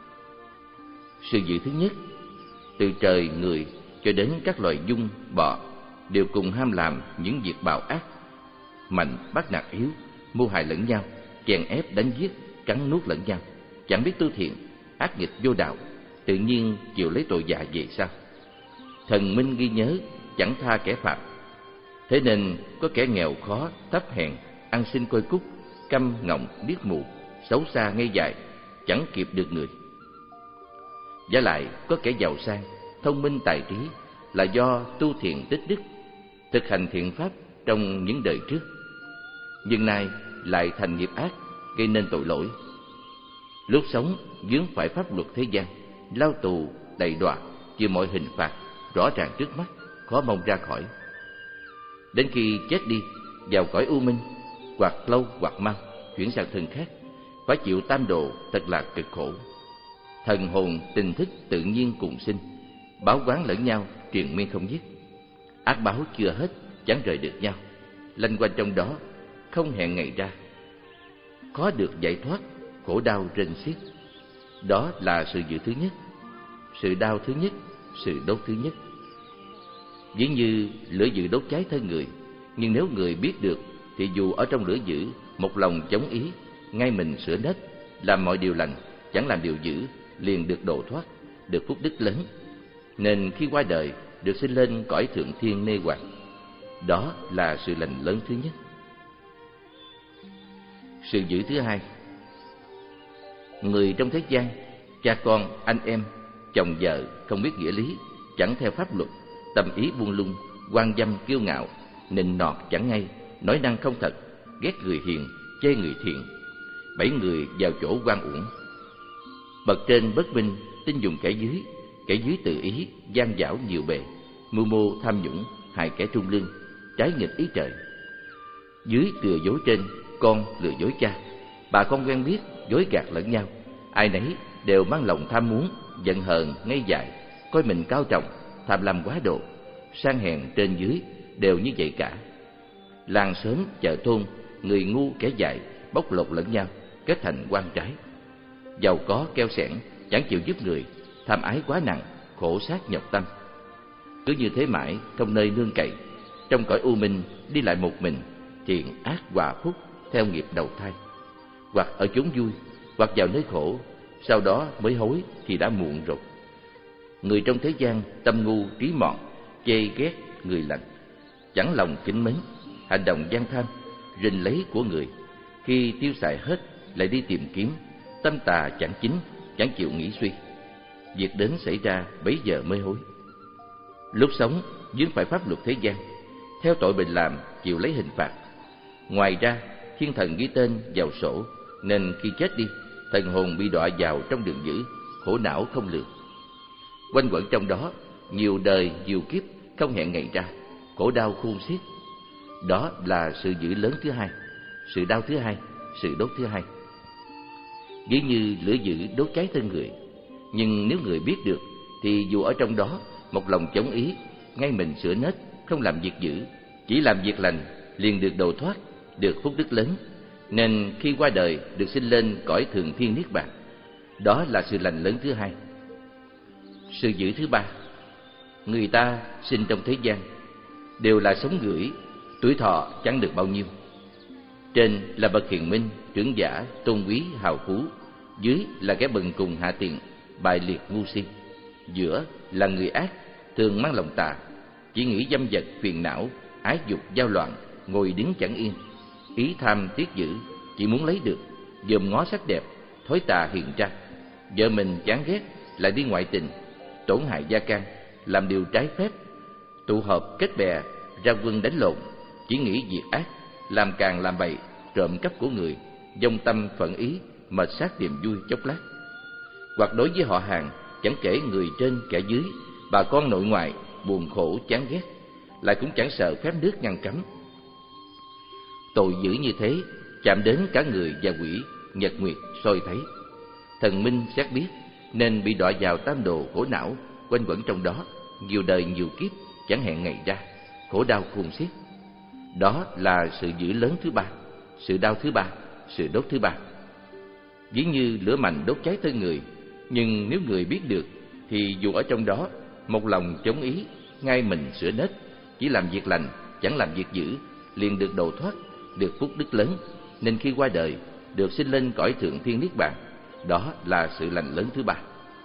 S1: Sự dữ thứ nhất, từ trời người cho đến các loài dung bọ đều cùng ham làm những việc bạo ác, mạnh bắt nạt yếu, mưu hại lẫn nhau, chèn ép đánh giết, cắn nuốt lẫn nhau, chẳng biết tu thiện, ác nghịch vô đạo, tự nhiên chịu lấy tội dạ về sau. Thần minh ghi nhớ, chẳng tha kẻ phạm. Thế nên có kẻ nghèo khó, thấp hèn, ăn xin coi cúc, câm ngọng điếc mù, xấu xa ngây dại, chẳng kịp được người. Giả lại có kẻ giàu sang, thông minh tài trí, là do tu thiện tích đức, thực hành thiện pháp trong những đời trước, nhưng nay lại thành nghiệp ác, gây nên tội lỗi. Lúc sống vướng phải pháp luật thế gian, lao tù đầy đọa, chịu mọi hình phạt rõ ràng trước mắt, khó mong ra khỏi. Đến khi chết đi, vào cõi u minh, hoặc lâu hoặc mau, chuyển sang thân khác, phải chịu tam độ, thật là cực khổ. Thần hồn tình thức tự nhiên cùng sinh, báo oán lẫn nhau, triền miên không dứt. Ác báo chưa hết, chẳng rời được nhau, lanh quanh trong đó, không hẹn ngày ra. Khó được giải thoát, khổ đau rên xiết. Đó là sự dữ thứ nhất, sự đau thứ nhất, sự đốt thứ nhất. Ví như lửa dữ đốt cháy thân người, nhưng nếu người biết được thì dù ở trong lửa dữ, một lòng chống ý, ngay mình sửa nết, làm mọi điều lành, chẳng làm điều dữ, liền được độ thoát, được phúc đức lớn. Nên khi qua đời được sinh lên cõi thượng thiên nê hoặc. Đó là sự lành lớn thứ nhất. Sự dữ thứ hai, người trong thế gian, cha con, anh em, chồng vợ không biết nghĩa lý, chẳng theo pháp luật, tâm ý buông lung, quan dâm kiêu ngạo, nịnh nọt chẳng ngay, nói năng không thật, ghét người hiền, chê người thiện, bảy người vào chỗ oan uổng. Bậc trên bất minh, tin dùng kẻ dưới, kẻ dưới tự ý, gian dảo nhiều bề, mưu mô tham nhũng, hại kẻ trung lương, trái nghịch ý trời. Dưới lừa dối trên, con lừa dối cha, bà con quen biết, dối gạt lẫn nhau, ai nấy đều mang lòng tham muốn, giận hờn, ngây dại, coi mình cao trọng, tham lam quá độ, sang hèn trên dưới đều như vậy cả. Làng xóm chợ thôn, người ngu kẻ dại, bóc lột lẫn nhau, kết thành oan trái. Giàu có keo sẻn, chẳng chịu giúp người, tham ái quá nặng, khổ sát nhọc tâm. Cứ như thế mãi, không nơi nương cậy, trong cõi u minh đi lại một mình, thiện ác hòa phúc theo nghiệp đầu thai, hoặc ở chốn vui, hoặc vào nơi khổ, sau đó mới hối thì đã muộn rồi. Người trong thế gian tâm ngu trí mọn, chê ghét người lành, chẳng lòng kính mến, hành động gian tham, rình lấy của người, khi tiêu xài hết lại đi tìm kiếm, tâm tà chẳng chính, chẳng chịu nghĩ suy. Việc đến xảy ra bấy giờ mới hối. Lúc sống vướng phải pháp luật thế gian, theo tội mình làm chịu lấy hình phạt. Ngoài ra thiên thần ghi tên vào sổ, nên khi chết đi, thần hồn bị đọa vào trong đường dữ, khổ não không lường. Quanh quẩn trong đó nhiều đời nhiều kiếp, không hẹn ngày ra, khổ đau khôn xiết. Đó là sự dữ lớn thứ hai, sự đau thứ hai, sự đốt thứ hai. Ví như lửa dữ đốt cháy thân người, nhưng nếu người biết được thì dù ở trong đó một lòng chống ý, ngay mình sửa nết, không làm việc dữ, chỉ làm việc lành, liền được độ thoát, được phúc đức lớn, nên khi qua đời được sinh lên cõi thường thiên niết bàn. Đó là sự lành lớn thứ hai. Sự dữ thứ ba, người ta sinh trong thế gian đều là sống gửi, tuổi thọ chẳng được bao nhiêu. Trên là bậc hiền minh, trưởng giả, tôn quý, hào phú, dưới là kẻ bần cùng hạ tiện, bại liệt ngu si, giữa là người ác, thường mang lòng tà, chỉ nghĩ dâm vật phiền não, ái dục giao loạn, ngồi đứng chẳng yên, ý tham tiếc dữ, chỉ muốn lấy được, dòm ngó sắc đẹp, thói tà hiện ra. Vợ mình chán ghét, lại đi ngoại tình, tổn hại gia can, làm điều trái phép, tụ họp kết bè, ra quân đánh lộn, chỉ nghĩ việc ác, làm càng làm bậy, trộm cắp của người, vong tâm phận ý, mệt sát niềm vui chốc lát. Hoặc đối với họ hàng, chẳng kể người trên kẻ dưới, bà con nội ngoại, buồn khổ chán ghét, lại cũng chẳng sợ phép nước ngăn cấm. Tội dữ như thế, chạm đến cả người và quỷ, nhật nguyệt soi thấy. Thần minh xét biết, nên bị đọa vào tam đồ khổ não, quanh quẩn trong đó, nhiều đời nhiều kiếp, chẳng hẹn ngày ra, khổ đau khôn xiết. Đó là sự dữ lớn thứ ba, sự đau thứ ba, sự đốt thứ ba. Ví như lửa mạnh đốt cháy thân người, nhưng nếu người biết được, thì dù ở trong đó, một lòng chống ý, ngay mình sửa nết, chỉ làm việc lành, chẳng làm việc dữ, liền được độ thoát, được phúc đức lớn, nên khi qua đời, được sinh lên cõi thượng thiên niết bàn. Đó là sự lành lớn thứ ba.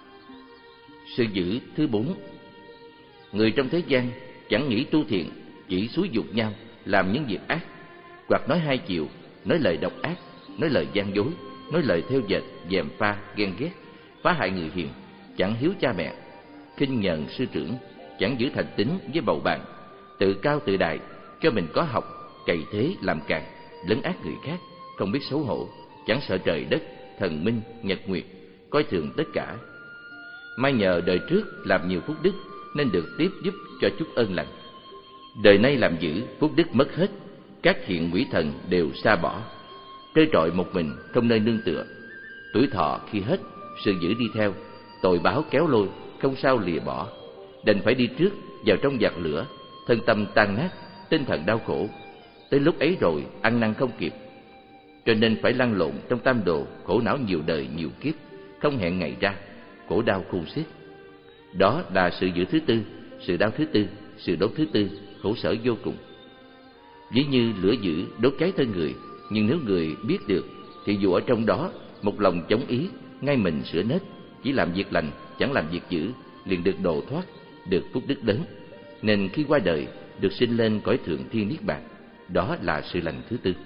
S1: Sự dữ thứ bốn, người trong thế gian chẳng nghĩ tu thiện, chỉ xúi dục nhau làm những việc ác, hoặc nói hai chiều, nói lời độc ác, nói lời gian dối, nói lời theo dệt, gièm pha, ghen ghét, phá hại người hiền, chẳng hiếu cha mẹ, khinh nhờn sư trưởng, chẳng giữ thành tín với bầu bạn, tự cao tự đại, cho mình có học, cày thế làm càng, lấn át người khác, không biết xấu hổ, chẳng sợ trời đất, thần minh, nhật nguyệt, coi thường tất cả. May nhờ đời trước làm nhiều phúc đức, nên được tiếp giúp cho chút ơn lành. Đời nay làm dữ, phúc đức mất hết, các hiện quỷ thần đều sa bỏ, trơ trọi một mình, không nơi nương tựa. Tuổi thọ khi hết, sự dữ đi theo, tội báo kéo lôi, không sao lìa bỏ, đành phải đi trước vào trong giặc lửa, thân tâm tan nát, tinh thần đau khổ. Tới lúc ấy rồi ăn năn không kịp, cho nên phải lăn lộn trong tam đồ, khổ não nhiều đời nhiều kiếp, không hẹn ngày ra, khổ đau khôn xiết. Đó là sự dữ thứ tư, sự đau thứ tư, sự đốt thứ tư, khổ sở vô cùng. Ví như lửa dữ đốt cháy thân người, nhưng nếu người biết được, thì dù ở trong đó, một lòng chống ý, ngay mình sửa nết, chỉ làm việc lành, chẳng làm việc dữ, liền được độ thoát, được phúc đức lớn, nên khi qua đời được sinh lên cõi thượng thiên niết bàn. Đó là sự lành thứ tư.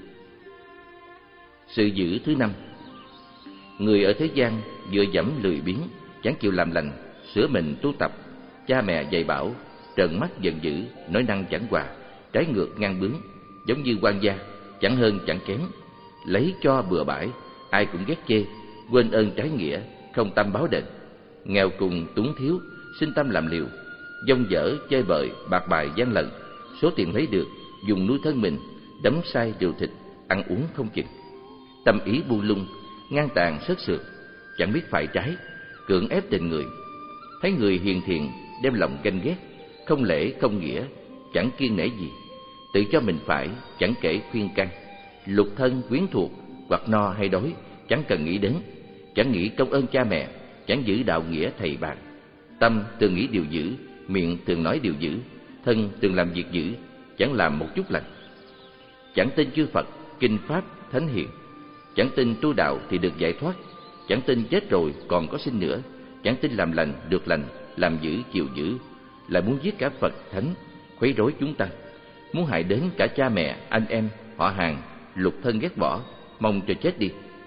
S1: Sự dữ thứ năm, người ở thế gian vừa dẫm lười biếng, chẳng chịu làm lành, sửa mình tu tập, cha mẹ dạy bảo, trợn mắt giận dữ, nói năng chẳng hòa, trái ngược ngang bướng, giống như quan gia, chẳng hơn chẳng kém, lấy cho bừa bãi, ai cũng ghét chê, quên ơn trái nghĩa, không tâm báo đền, nghèo cùng túng thiếu, sinh tâm làm liều, dông dở chơi bời, bạc bài gian lận, số tiền lấy được dùng nuôi thân mình, đắm say rượu thịt, ăn uống không chừng, tâm ý buông lung, ngang tàn sất sượt, chẳng biết phải trái, cưỡng ép tình người. Thấy người hiền thiện đem lòng ganh ghét, không lễ không nghĩa, chẳng kiêng nể gì, tự cho mình phải, chẳng kể khuyên can, lục thân quyến thuộc, hoặc no hay đói, chẳng cần nghĩ đến, chẳng nghĩ công ơn cha mẹ, chẳng giữ đạo nghĩa thầy bạn, tâm thường nghĩ điều dữ, miệng thường nói điều dữ, thân thường làm việc dữ, chẳng làm một chút lành. Chẳng tin chư Phật, kinh pháp, thánh hiền, chẳng tin tu đạo thì được giải thoát, chẳng tin chết rồi còn có sinh nữa, chẳng tin làm lành được lành, làm dữ chịu dữ, lại muốn giết cả Phật thánh, khuấy rối chúng ta, muốn hại đến cả cha mẹ, anh em, họ hàng, lục thân ghét bỏ, mong cho chết đi.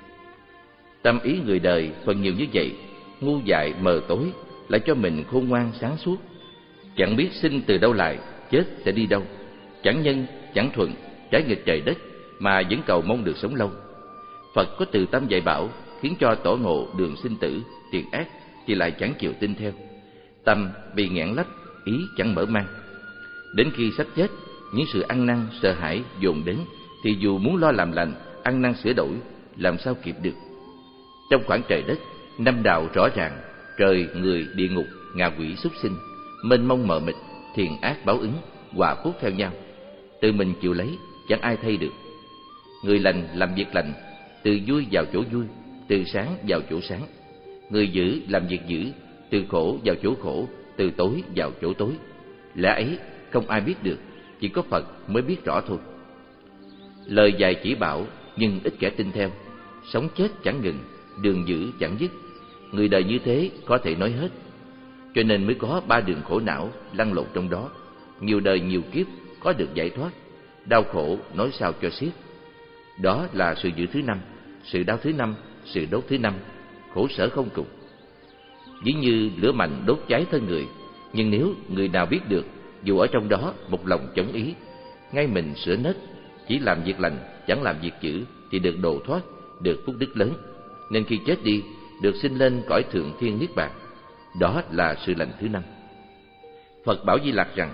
S1: Tâm ý người đời phần nhiều như vậy, ngu dại mờ tối, lại cho mình khôn ngoan sáng suốt, chẳng biết sinh từ đâu lại, chết sẽ đi đâu, chẳng nhân chẳng thuận, trái nghịch trời đất, mà vẫn cầu mong được sống lâu. Phật có từ tâm dạy bảo, khiến cho tổ ngộ đường sinh tử, tiền ác, thì lại chẳng chịu tin theo. Tâm bị nghẹn lách, ý chẳng mở mang. Đến khi sắp chết, những sự ăn năn sợ hãi dồn đến, thì dù muốn lo làm lành, ăn năn sửa đổi, làm sao kịp được. Trong khoảng trời đất, năm đạo rõ ràng, trời, người, địa ngục, ngạ quỷ, súc sinh, mênh mông mờ mịt, thiện ác báo ứng, hòa phúc theo nhau. Tự mình chịu lấy, chẳng ai thay được. Người lành làm việc lành, từ vui vào chỗ vui, từ sáng vào chỗ sáng. Người dữ làm việc dữ, từ khổ vào chỗ khổ, từ tối vào chỗ tối. Lẽ ấy không ai biết được, chỉ có Phật mới biết rõ thôi. Lời dạy chỉ bảo, nhưng ít kẻ tin theo. Sống chết chẳng ngừng, đường dữ chẳng dứt. Người đời như thế có thể nói hết. Cho nên mới có ba đường khổ não lăn lộn trong đó. Nhiều đời nhiều kiếp có được giải thoát, đau khổ nói sao cho xiết. Đó là sự dữ thứ năm, sự đau thứ năm, sự đốt thứ năm, khổ sở không cùng. Ví như lửa mạnh đốt cháy thân người, nhưng nếu người nào biết được, dù ở trong đó một lòng chống ý, ngay mình sửa nết, chỉ làm việc lành, chẳng làm việc dữ, thì được độ thoát, được phúc đức lớn. Nên khi chết đi, được sinh lên cõi thượng thiên niết bàn. Đó là sự lành thứ năm. Phật bảo Di Lặc rằng: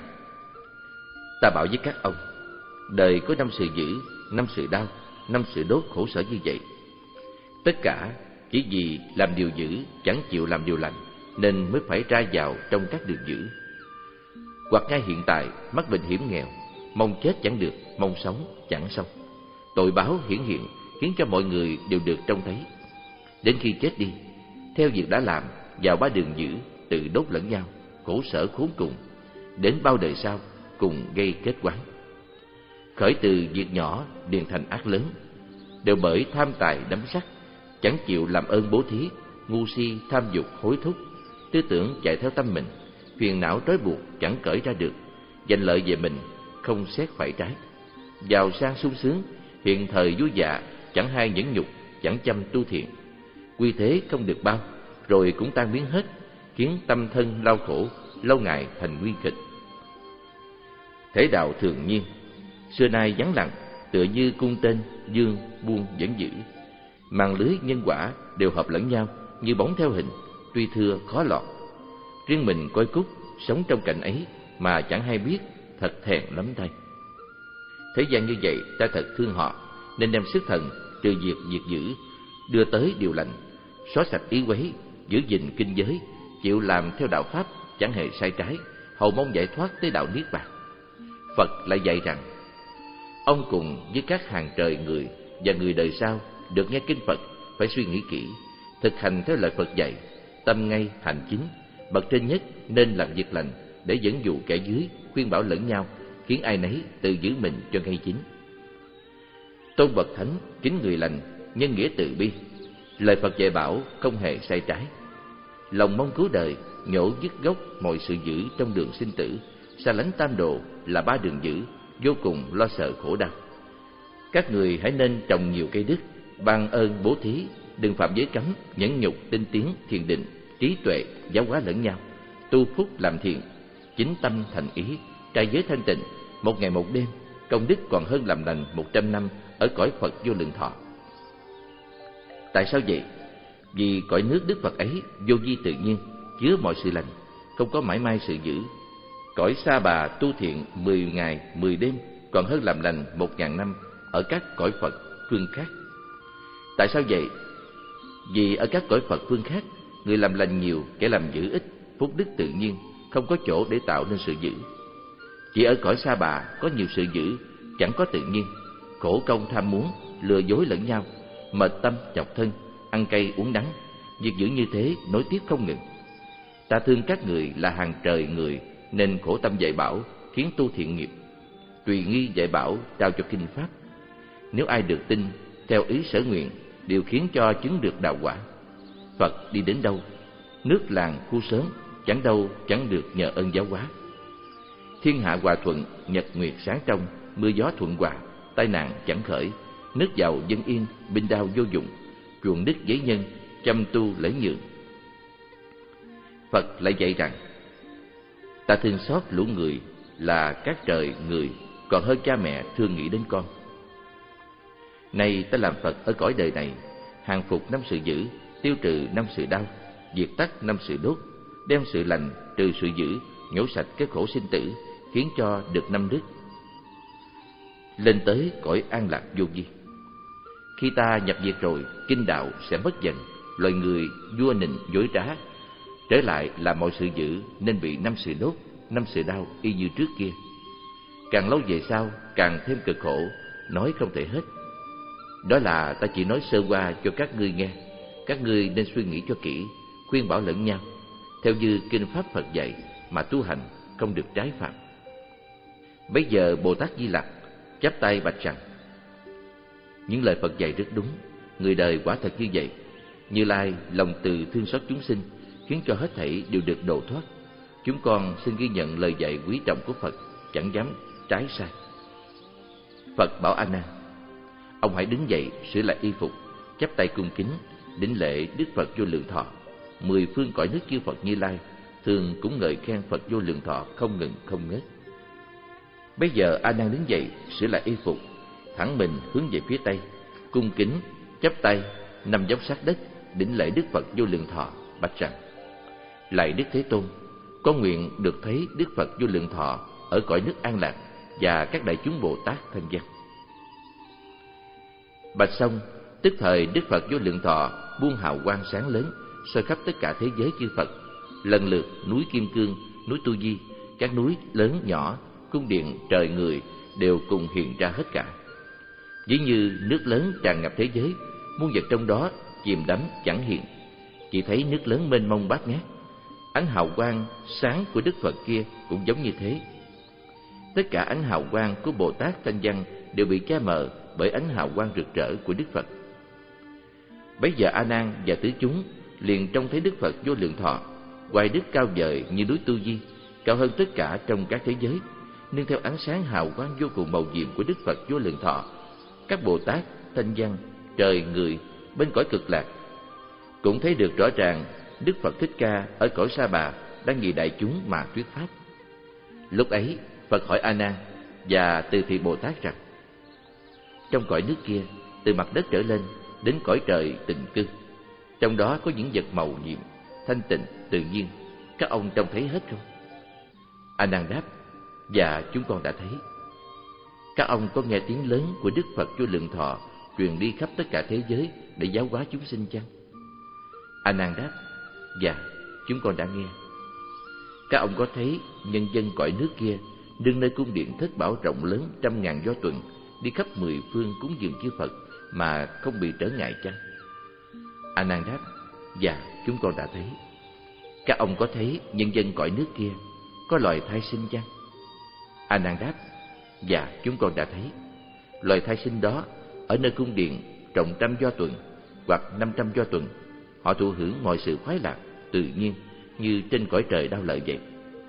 S1: ta bảo với các ông, đời có năm sự dữ, năm sự đau, năm sự đốt khổ sở như vậy. Tất cả chỉ vì làm điều dữ, chẳng chịu làm điều lành, nên mới phải ra vào trong các đường dữ. Hoặc ngay hiện tại mắc bệnh hiểm nghèo, mong chết chẳng được, mong sống chẳng xong. Tội báo hiển hiện khiến cho mọi người đều được trông thấy. Đến khi chết đi, theo việc đã làm, vào ba đường dữ, tự đốt lẫn nhau, khổ sở khốn cùng. Đến bao đời sau cùng gây kết quán. Khởi từ việc nhỏ điền thành ác lớn, đều bởi tham tài đắm sắc, chẳng chịu làm ơn bố thí, ngu si tham dục hối thúc, tư tưởng chạy theo tâm mình, phiền não trói buộc chẳng cởi ra được, giành lợi về mình không xét phải trái, giàu sang sung sướng, hiện thời vui dạ, chẳng hay nhẫn nhục, chẳng chăm tu thiện. Quy thế không được bao, rồi cũng tan biến hết, khiến tâm thân đau khổ, lâu ngày thành nguy kịch. Thế đạo thường nhiên, xưa nay vắng lặng, tựa như cung tên dương buông vẫn giữ. Màn lưới nhân quả đều hợp lẫn nhau, như bóng theo hình, tuy thưa khó lọt. Riêng mình coi cúc, sống trong cảnh ấy mà chẳng hay biết, thật thèn lắm thay. Thế gian như vậy, ta thật thương họ, nên đem sức thần trừ diệt việc dữ, đưa tới điều lành, xóa sạch ý quấy, giữ gìn kinh giới, chịu làm theo đạo pháp, chẳng hề sai trái, hầu mong giải thoát tới đạo niết bàn. Phật lại dạy rằng: ông cùng với các hàng trời người và người đời sau được nghe kinh Phật phải suy nghĩ kỹ, thực hành theo lời Phật dạy, tâm ngay hành chính. Bậc trên nhất nên làm việc lành để dẫn dụ kẻ dưới, khuyên bảo lẫn nhau, khiến ai nấy tự giữ mình cho ngay chính. Tôn bậc thánh kính người lành, nhân nghĩa từ bi. Lời Phật dạy bảo không hề sai trái. Lòng mong cứu đời, nhổ dứt gốc mọi sự dữ trong đường sinh tử, xa lánh tam đồ là ba đường dữ, vô cùng lo sợ khổ đau. Các người hãy nên trồng nhiều cây đức, ban ơn bố thí, đừng phạm giới cấm, nhẫn nhục, tinh tiến, thiền định, trí tuệ, giáo hóa lẫn nhau, tu phúc làm thiện, chính tâm thành ý, trai giới thanh tịnh, một ngày một đêm, công đức còn hơn làm lành một trăm năm ở cõi Phật vô lượng thọ. Tại sao vậy? Vì cõi nước Đức Phật ấy vô vi tự nhiên, chứa mọi sự lành, không có mãi may sự dữ. Cõi Sa Bà tu thiện mười ngày mười đêm còn hơn làm lành một ngàn năm ở các cõi Phật phương khác. Tại sao vậy? Vì ở các cõi Phật phương khác, người làm lành nhiều, kẻ làm dữ ít, phúc đức tự nhiên, không có chỗ để tạo nên sự dữ. Chỉ ở cõi Sa Bà có nhiều sự dữ, chẳng có tự nhiên, khổ công tham muốn, lừa dối lẫn nhau, mệt tâm chọc thân, ăn cay uống đắng, việc dữ như thế nối tiếp không ngừng. Ta thương các người là hàng trời người, nên khổ tâm dạy bảo, khiến tu thiện nghiệp, tùy nghi dạy bảo, trao cho kinh pháp. Nếu ai được tin, theo ý sở nguyện, đều khiến cho chứng được đạo quả. Phật đi đến đâu, nước làng khu xóm, chẳng đâu chẳng được nhờ ơn giáo hóa. Thiên hạ hòa thuận, nhật nguyệt sáng trong, mưa gió thuận hòa, tai nạn chẳng khởi, nước giàu dân yên, binh đao vô dụng, ruộng đức giấy nhân, chăm tu lễ nhường. Phật lại dạy rằng: ta thương xót lũ người là các trời người, còn hơn cha mẹ thương nghĩ đến con. Nay ta làm Phật ở cõi đời này, hàng phục năm sự dữ, tiêu trừ năm sự đau, diệt tắt năm sự đốt, đem sự lành trừ sự dữ, nhổ sạch cái khổ sinh tử, khiến cho được năm đức, lên tới cõi an lạc vô vi. Khi ta nhập diệt rồi, kinh đạo sẽ mất dần, loài người vua nịnh dối trá, trở lại là mọi sự dữ nên bị năm sự đốt, năm sự đau y như trước kia. Càng lâu về sau càng thêm cực khổ, nói không thể hết. Đó là ta chỉ nói sơ qua cho các ngươi nghe. Các ngươi nên suy nghĩ cho kỹ, khuyên bảo lẫn nhau, theo như kinh pháp Phật dạy mà tu hành, không được trái phạm. Bây giờ Bồ Tát Di Lặc chắp tay bạch rằng: những lời Phật dạy rất đúng, người đời quả thật như vậy. Như Lai lòng từ thương xót chúng sinh, khiến cho hết thảy đều được độ thoát. Chúng con xin ghi nhận lời dạy quý trọng của Phật, chẳng dám trái sai. Phật bảo A Nan: ông hãy đứng dậy, sửa lại y phục, chắp tay cung kính, đảnh lễ Đức Phật Vô Lượng Thọ. Mười phương cõi nước chư Phật Như Lai thường cúng ngợi khen Phật Vô Lượng Thọ không ngừng không ngớt. Bây giờ A Nan đứng dậy, sửa lại y phục, thẳng mình hướng về phía tây, cung kính chắp tay nằm dốc sát đất, đảnh lễ Đức Phật Vô Lượng Thọ, bạch rằng: lạy Đức Thế Tôn, con nguyện được thấy Đức Phật Vô Lượng Thọ ở cõi nước An Lạc và các đại chúng Bồ Tát thanh văn. Bạch xong, tức thời Đức Phật Vô Lượng Thọ buông hào quang sáng lớn, soi khắp tất cả thế giới chư Phật. Lần lượt núi Kim Cương, núi Tu Di, các núi lớn nhỏ, cung điện, trời người đều cùng hiện ra hết cả. Ví như nước lớn tràn ngập thế giới, muôn vật trong đó chìm đắm chẳng hiện, chỉ thấy nước lớn mênh mông bát ngát. Ánh hào quang sáng của Đức Phật kia cũng giống như thế. Tất cả ánh hào quang của Bồ Tát thanh văn đều bị che mờ bởi ánh hào quang rực rỡ của Đức Phật. Bấy giờ A Nan và tứ chúng liền trông thấy Đức Phật Vô Lượng Thọ, hoài đức cao vời như núi Tu Di, cao hơn tất cả trong các thế giới, nương theo ánh sáng hào quang vô cùng màu nhiệm của Đức Phật Vô Lượng Thọ. Các Bồ Tát thanh văn, trời người bên cõi cực lạc cũng thấy được rõ ràng Đức Phật Thích Ca ở cõi Sa Bà đang vì đại chúng mà thuyết pháp. Lúc ấy Phật hỏi A Nan và Từ Thị Bồ Tát rằng: trong cõi nước kia, từ mặt đất trở lên đến cõi trời tịnh cư, trong đó có những vật màu nhiệm, thanh tịnh, tự nhiên, các ông trông thấy hết không? A Nan đáp: dạ, chúng con đã thấy. Các ông có nghe tiếng lớn của Đức Phật Vô Lượng Thọ truyền đi khắp tất cả thế giới để giáo hóa chúng sinh chăng? A Nan đáp: dạ, chúng con đã nghe. Các ông có thấy nhân dân cõi nước kia đương nơi cung điện thất bảo rộng lớn trăm ngàn do tuần, đi khắp mười phương cúng dường chư Phật mà không bị trở ngại chăng? A Nan đáp: dạ, chúng con đã thấy. Các ông có thấy nhân dân cõi nước kia có loài thai sinh chăng? A Nan đáp: dạ, chúng con đã thấy. Loài thai sinh đó ở nơi cung điện trồng trăm do tuần hoặc năm trăm do tuần, họ thụ hưởng mọi sự khoái lạc tự nhiên như trên cõi trời đau lợi vậy.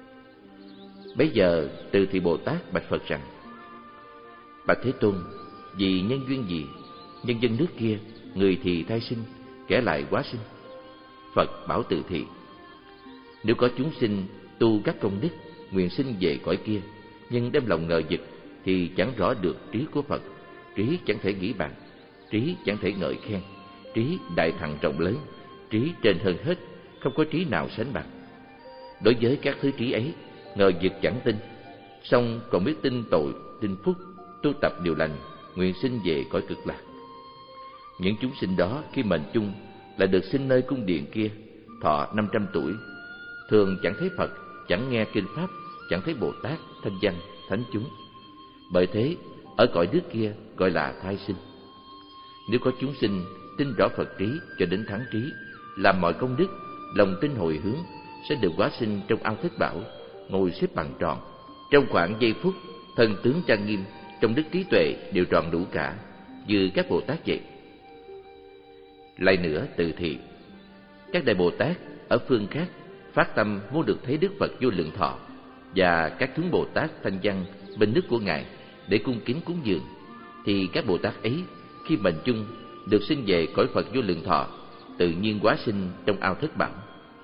S1: Bấy giờ Từ Thị Bồ Tát bạch Phật rằng: bạch Thế Tôn, vì nhân duyên gì nhân dân nước kia người thì thai sinh, kẻ lại hóa sinh? Phật bảo Từ Thị: nếu có chúng sinh tu các công đức, nguyện sinh về cõi kia, nhưng đem lòng ngờ vực, thì chẳng rõ được trí của Phật. Trí chẳng thể nghĩ bàn, trí chẳng thể ngợi khen, trí đại thặng rộng lớn, trí trên hơn hết, không có trí nào sánh bằng. Đối với các thứ trí ấy, ngờ vực chẳng tin, song còn biết tin tội, tin phúc, tu tập điều lành, nguyện sinh về cõi cực lạc. Những chúng sinh đó khi mệnh chung là được sinh nơi cung điện kia, thọ năm trăm tuổi, thường chẳng thấy Phật, chẳng nghe kinh pháp, chẳng thấy Bồ Tát, thanh văn, thánh chúng. Bởi thế, ở cõi nước kia gọi là thai sinh. Nếu có chúng sinh tin rõ Phật trí cho đến thắng trí, làm mọi công đức, lòng tin hồi hướng, sẽ được hóa sinh trong ao Thích Bảo, ngồi xếp bằng tròn. Trong khoảng giây phút, thân tướng trang nghiêm, trong đức trí tuệ đều tròn đủ cả, như các Bồ Tát vậy. Lại nữa, Từ Thị, các đại Bồ Tát ở phương khác phát tâm muốn được thấy Đức Phật Vô Lượng Thọ và các chúng Bồ Tát thanh văn bên nước của Ngài để cung kính cúng dường, thì các Bồ Tát ấy khi mệnh chung được sinh về cõi Phật Vô Lượng Thọ, tự nhiên hóa sinh trong ao Thích Bảo.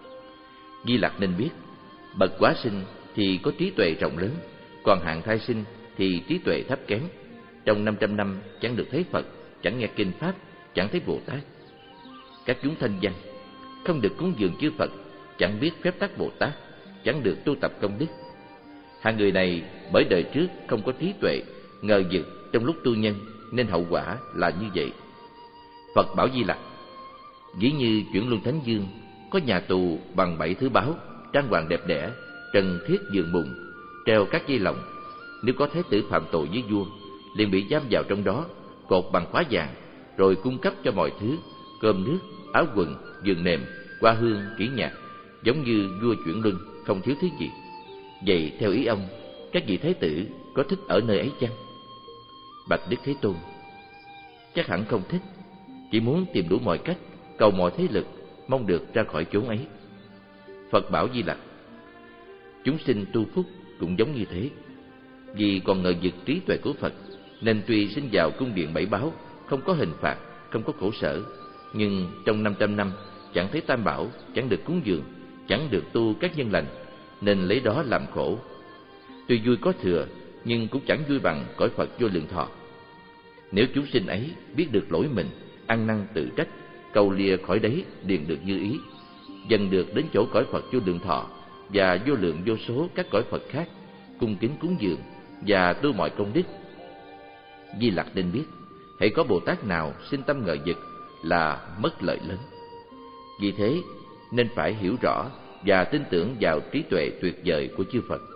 S1: Di Lặc nên biết, bậc hóa sinh thì có trí tuệ rộng lớn, còn hạng thai sinh thì trí tuệ thấp kém. Trong năm trăm năm chẳng được thấy Phật, chẳng nghe kinh pháp, chẳng thấy Bồ Tát. Các chúng thanh văn không được cúng dường chư Phật, chẳng biết phép tắc Bồ Tát, chẳng được tu tập công đức. Hạng người này bởi đời trước không có trí tuệ, ngờ vực trong lúc tu nhân, nên hậu quả là như vậy. Phật bảo Di Lặc: ví như chuyển luân thánh dương có nhà tù bằng bảy thứ báu, trang hoàng đẹp đẽ, trần thiết giường bùn, treo các dây lồng. Nếu có thái tử phạm tội với vua, liền bị giam vào trong đó, cột bằng khóa vàng, rồi cung cấp cho mọi thứ: cơm nước, áo quần, giường nệm, hoa hương, kỹ nhạc, giống như vua chuyển luân, không thiếu thứ gì. Vậy theo ý ông, các vị thái tử có thích ở nơi ấy chăng? Bạch Đức Thế Tôn: Chắc hẳn không thích, chỉ muốn tìm đủ mọi cách, cầu mọi thế lực, mong được ra khỏi chốn ấy. Phật bảo Di Lặc: Chúng sinh tu phúc cũng giống như thế. Vì còn ngờ vực trí tuệ của Phật, nên tuy sinh vào cung điện bảy báo, không có hình phạt, không có khổ sở, nhưng trong năm trăm năm chẳng thấy tam bảo, chẳng được cúng dường, chẳng được tu các nhân lành, nên lấy đó làm khổ. Tuy vui có thừa, nhưng cũng chẳng vui bằng cõi Phật vô lượng thọ. Nếu chúng sinh ấy biết được lỗi mình, ăn năn tự trách, cầu lìa khỏi đấy liền được như ý, dần được đến chỗ cõi Phật vô lượng thọ và vô lượng vô số các cõi Phật khác, cung kính cúng dường và tu mọi công đức. Di Lặc nên biết, hễ có Bồ Tát nào sinh tâm ngờ vực là mất lợi lớn. Vì thế nên phải hiểu rõ và tin tưởng vào trí tuệ tuyệt vời của chư Phật.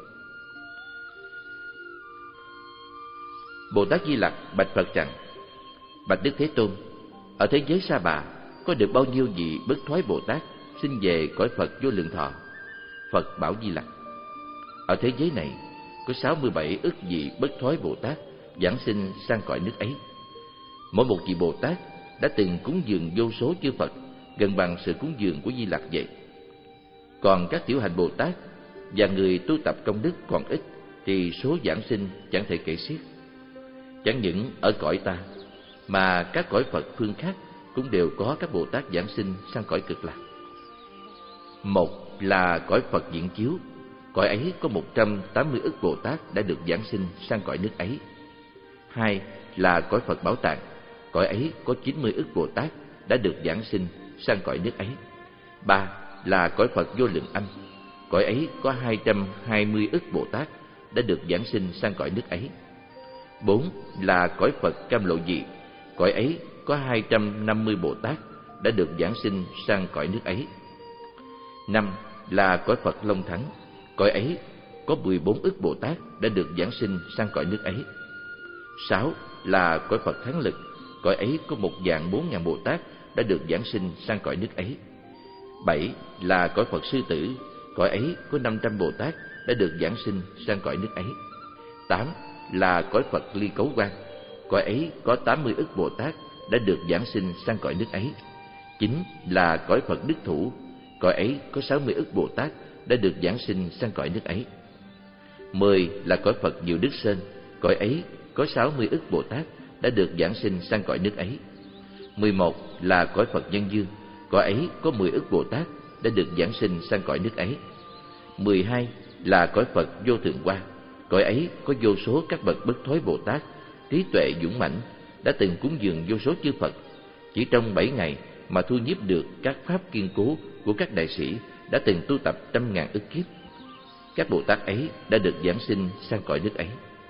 S1: Bồ Tát Di Lặc bạch Phật rằng: Bạch Đức Thế Tôn, ở thế giới Sa Bà có được bao nhiêu vị bất thoái Bồ Tát sinh về cõi Phật vô lượng thọ? Phật bảo Di Lặc: Ở thế giới này có sáu mươi bảy ức vị bất thoái Bồ Tát giảng sinh sang cõi nước ấy. Mỗi một vị Bồ Tát đã từng cúng dường vô số chư Phật, gần bằng sự cúng dường của Di Lặc vậy. Còn các tiểu hành Bồ Tát và người tu tập công đức còn ít, thì số giảng sinh chẳng thể kể xiết. Chẳng những ở cõi ta, mà các cõi Phật phương khác cũng đều có các Bồ Tát giảng sinh sang cõi Cực Lạc. Một là cõi Phật Diễn Chiếu, cõi ấy có một trăm tám mươi ức Bồ Tát đã được giảng sinh sang cõi nước ấy. Hai là cõi Phật Bảo Tàng, cõi ấy có chín mươi ức Bồ Tát đã được giảng sinh sang cõi nước ấy. Ba là cõi Phật Vô Lượng Âm, cõi ấy có hai trăm hai mươi ức Bồ Tát đã được giảng sinh sang cõi nước ấy. Bốn là cõi Phật Cam Lộ Dị, cõi ấy có hai trăm năm mươi Bồ Tát đã được giảng sinh sang cõi nước ấy. Năm là cõi Phật Long Thắng, cõi ấy có mười bốn ức Bồ Tát đã được giảng sinh sang cõi nước ấy. Sáu là cõi Phật Thắng Lực, cõi ấy có một vạn bốn ngàn Bồ Tát đã được giảng sinh sang cõi nước ấy. Bảy là cõi Phật Sư Tử, cõi ấy có năm trăm Bồ Tát đã được giảng sinh sang cõi nước ấy. Tám là cõi Phật Ly Cấu Quan, cõi ấy có tám mươi ức Bồ Tát đã được giảng sinh sang cõi nước ấy. Chín là cõi Phật Đức Thủ, cõi ấy có sáu mươi ức Bồ Tát đã được giảng sinh sang cõi nước ấy. Mười là cõi Phật Diệu Đức Sơn, cõi ấy có sáu mươi ức Bồ Tát đã được giảng sinh sang cõi nước ấy. Mười một là cõi Phật Nhân Dương, cõi ấy có mười ức Bồ Tát đã được giảng sinh sang cõi nước ấy. Mười hai là cõi Phật Vô Thượng Hoa, cõi ấy có vô số các bậc bất thối Bồ Tát, trí tuệ dũng mãnh, đã từng cúng dường vô số chư Phật, chỉ trong bảy ngày mà thu nhiếp được các pháp kiên cố của các đại sĩ đã từng tu tập trăm ngàn ức kiếp. Các Bồ Tát ấy đã được giảng sinh sang cõi nước ấy.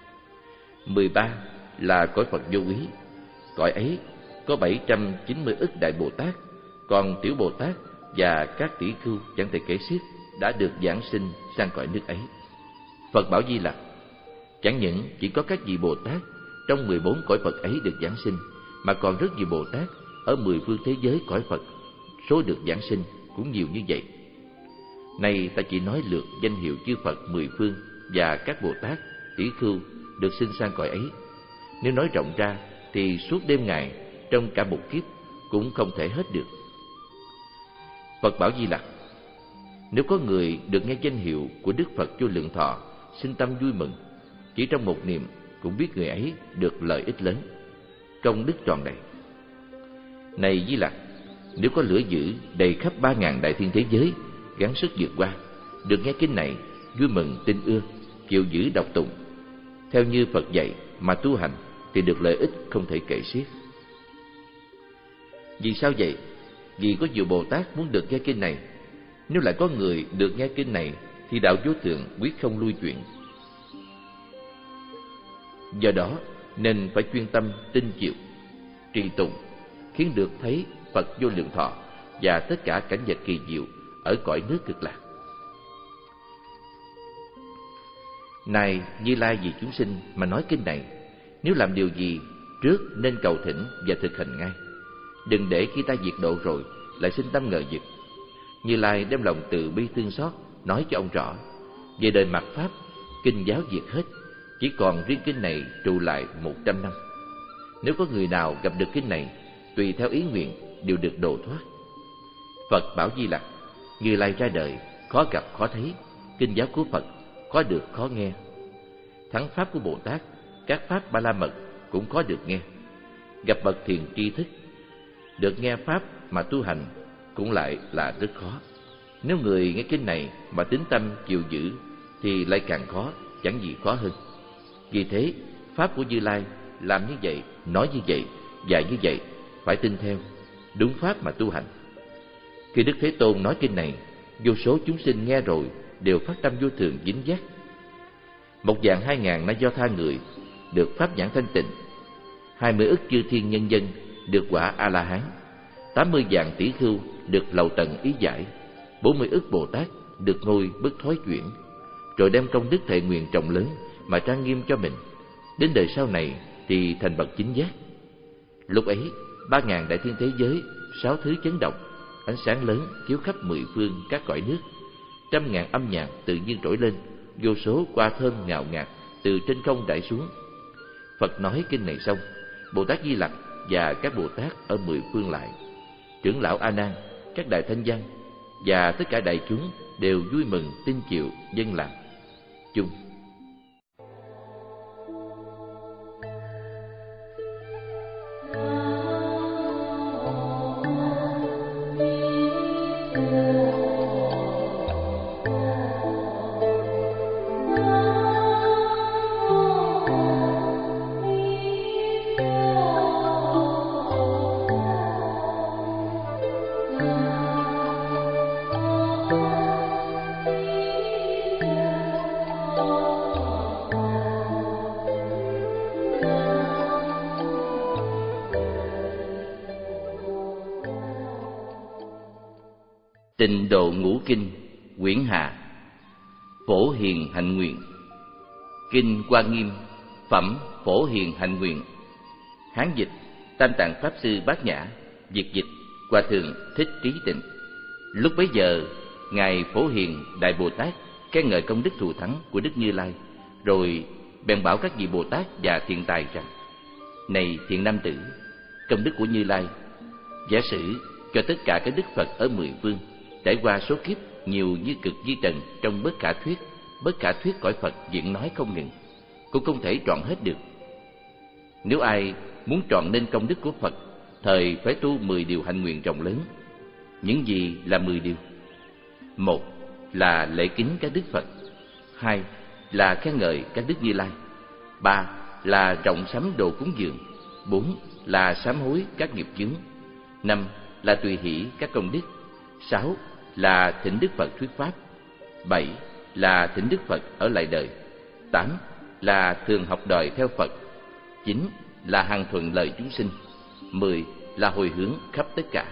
S1: Mười ba là cõi Phật Vô Úy, cõi ấy có bảy trăm chín mươi ức đại Bồ Tát, còn tiểu Bồ Tát và các tỷ khưu chẳng thể kể xiết đã được giảng sinh sang cõi nước ấy. Phật bảo Di Lặc: Chẳng những chỉ có các vị Bồ Tát trong mười bốn cõi Phật ấy được giảng sinh, mà còn rất nhiều Bồ Tát ở mười phương thế giới cõi Phật, số được giảng sinh cũng nhiều như vậy. Nay ta chỉ nói lượt danh hiệu chư Phật mười phương và các Bồ Tát, tỷ khưu được sinh sang cõi ấy. Nếu nói rộng ra thì suốt đêm ngày trong cả một kiếp cũng không thể hết được. Phật bảo Di Lặc: Nếu có người được nghe danh hiệu của Đức Phật Vô Lượng Thọ, sinh tâm vui mừng, chỉ trong một niệm cũng biết người ấy được lợi ích lớn, công đức tròn đầy. Này Di Lặc, nếu có lửa dữ đầy khắp ba ngàn đại thiên thế giới, gắng sức vượt qua, được nghe kinh này, vui mừng tin ưa, chịu giữ đọc tụng, theo như Phật dạy mà tu hành, thì được lợi ích không thể kể xiết. Vì sao vậy? Vì có nhiều Bồ Tát muốn được nghe kinh này. Nếu lại có người được nghe kinh này, thì đạo vô thượng quyết không lui chuyển. Do đó nên phải chuyên tâm tin chịu, trì tụng, khiến được thấy Phật Vô Lượng Thọ và tất cả cảnh vật kỳ diệu ở cõi nước Cực Lạc. Này Như Lai vì chúng sinh mà nói kinh này, nếu làm điều gì trước nên cầu thỉnh và thực hành ngay. Đừng để khi ta diệt độ rồi lại sinh tâm ngờ vực. Như Lai đem lòng từ bi thương xót nói cho ông rõ, về đời mạt pháp, kinh giáo diệt hết, chỉ còn riêng kinh này trụ lại một trăm năm. Nếu có người nào gặp được kinh này, tùy theo ý nguyện đều được độ thoát. Phật bảo Di Lặc, Như Lai ra đời khó gặp khó thấy, kinh giáo của Phật khó được khó nghe. Thắng pháp của Bồ Tát, các pháp Ba La Mật cũng khó được nghe. Gặp bậc thiền tri thức, được nghe pháp mà tu hành cũng lại là rất khó. Nếu người nghe kinh này mà tín tâm chịu giữ thì lại càng khó, chẳng gì khó hơn. Vì thế, pháp của Như Lai làm như vậy, nói như vậy, dạy như vậy, phải tin theo, đúng pháp mà tu hành. Khi Đức Thế Tôn nói kinh này, vô số chúng sinh nghe rồi đều phát tâm vô thường dính giác. Một vạn hai ngàn na do tha người được pháp nhãn thanh tịnh, hai mươi ức chư thiên nhân dân được quả A La Hán, tám mươi vạn tỷ khưu được lầu tận ý giải, bốn mươi ức Bồ Tát được ngôi bất thối chuyển, rồi đem công đức thệ nguyện trọng lớn mà trang nghiêm cho mình. Đến đời sau này thì thành bậc chính giác. Lúc ấy, ba ngàn đại thiên thế giới, sáu thứ chấn động, ánh sáng lớn chiếu khắp mười phương các cõi nước, trăm ngàn âm nhạc tự nhiên trỗi lên, vô số hoa thơm ngào ngạt từ trên không rải xuống. Phật nói kinh này xong, Bồ Tát Di Lặc và các Bồ Tát ở mười phương lại, trưởng lão A Nan, các đại thanh văn và tất cả đại chúng đều vui mừng tin chịu vâng làm. Chung. Tịnh Độ Ngũ Kinh, quyển Hạ, Phổ Hiền Hạnh Nguyện. Kinh Hoa Nghiêm, phẩm Phổ Hiền Hạnh Nguyện. Hán dịch Tam Tạng Pháp Sư Bát Nhã, việt dịch Hòa Thượng Thích Trí Tịnh. Lúc bấy giờ, ngài Phổ Hiền Đại Bồ Tát khen ngợi công đức thù thắng của Đức Như Lai, rồi bèn bảo các vị Bồ Tát và thiện tài rằng: Này thiện nam tử, công đức của Như Lai, giả sử cho tất cả các đức Phật ở mười phương trải qua số kiếp nhiều như cực di trần trong bất khả thuyết, bất khả thuyết cõi Phật diễn nói không ngừng, cũng không thể trọn hết được. Nếu ai muốn trọn nên công đức của Phật, thời phải tu mười điều hạnh nguyện rộng lớn. Những gì là mười điều? Một là lễ kính các đức Phật. Hai là khen ngợi các đức Như Lai. Ba là rộng sắm đồ cúng dường. Bốn là sám hối các nghiệp chướng. Năm là tùy hỷ các công đức. Sáu là thỉnh Đức Phật thuyết pháp. Bảy là thỉnh Đức Phật ở lại đời. Tám là thường học đòi theo Phật. Chín là hằng thuận lợi chúng sinh. Mười là hồi hướng khắp tất cả.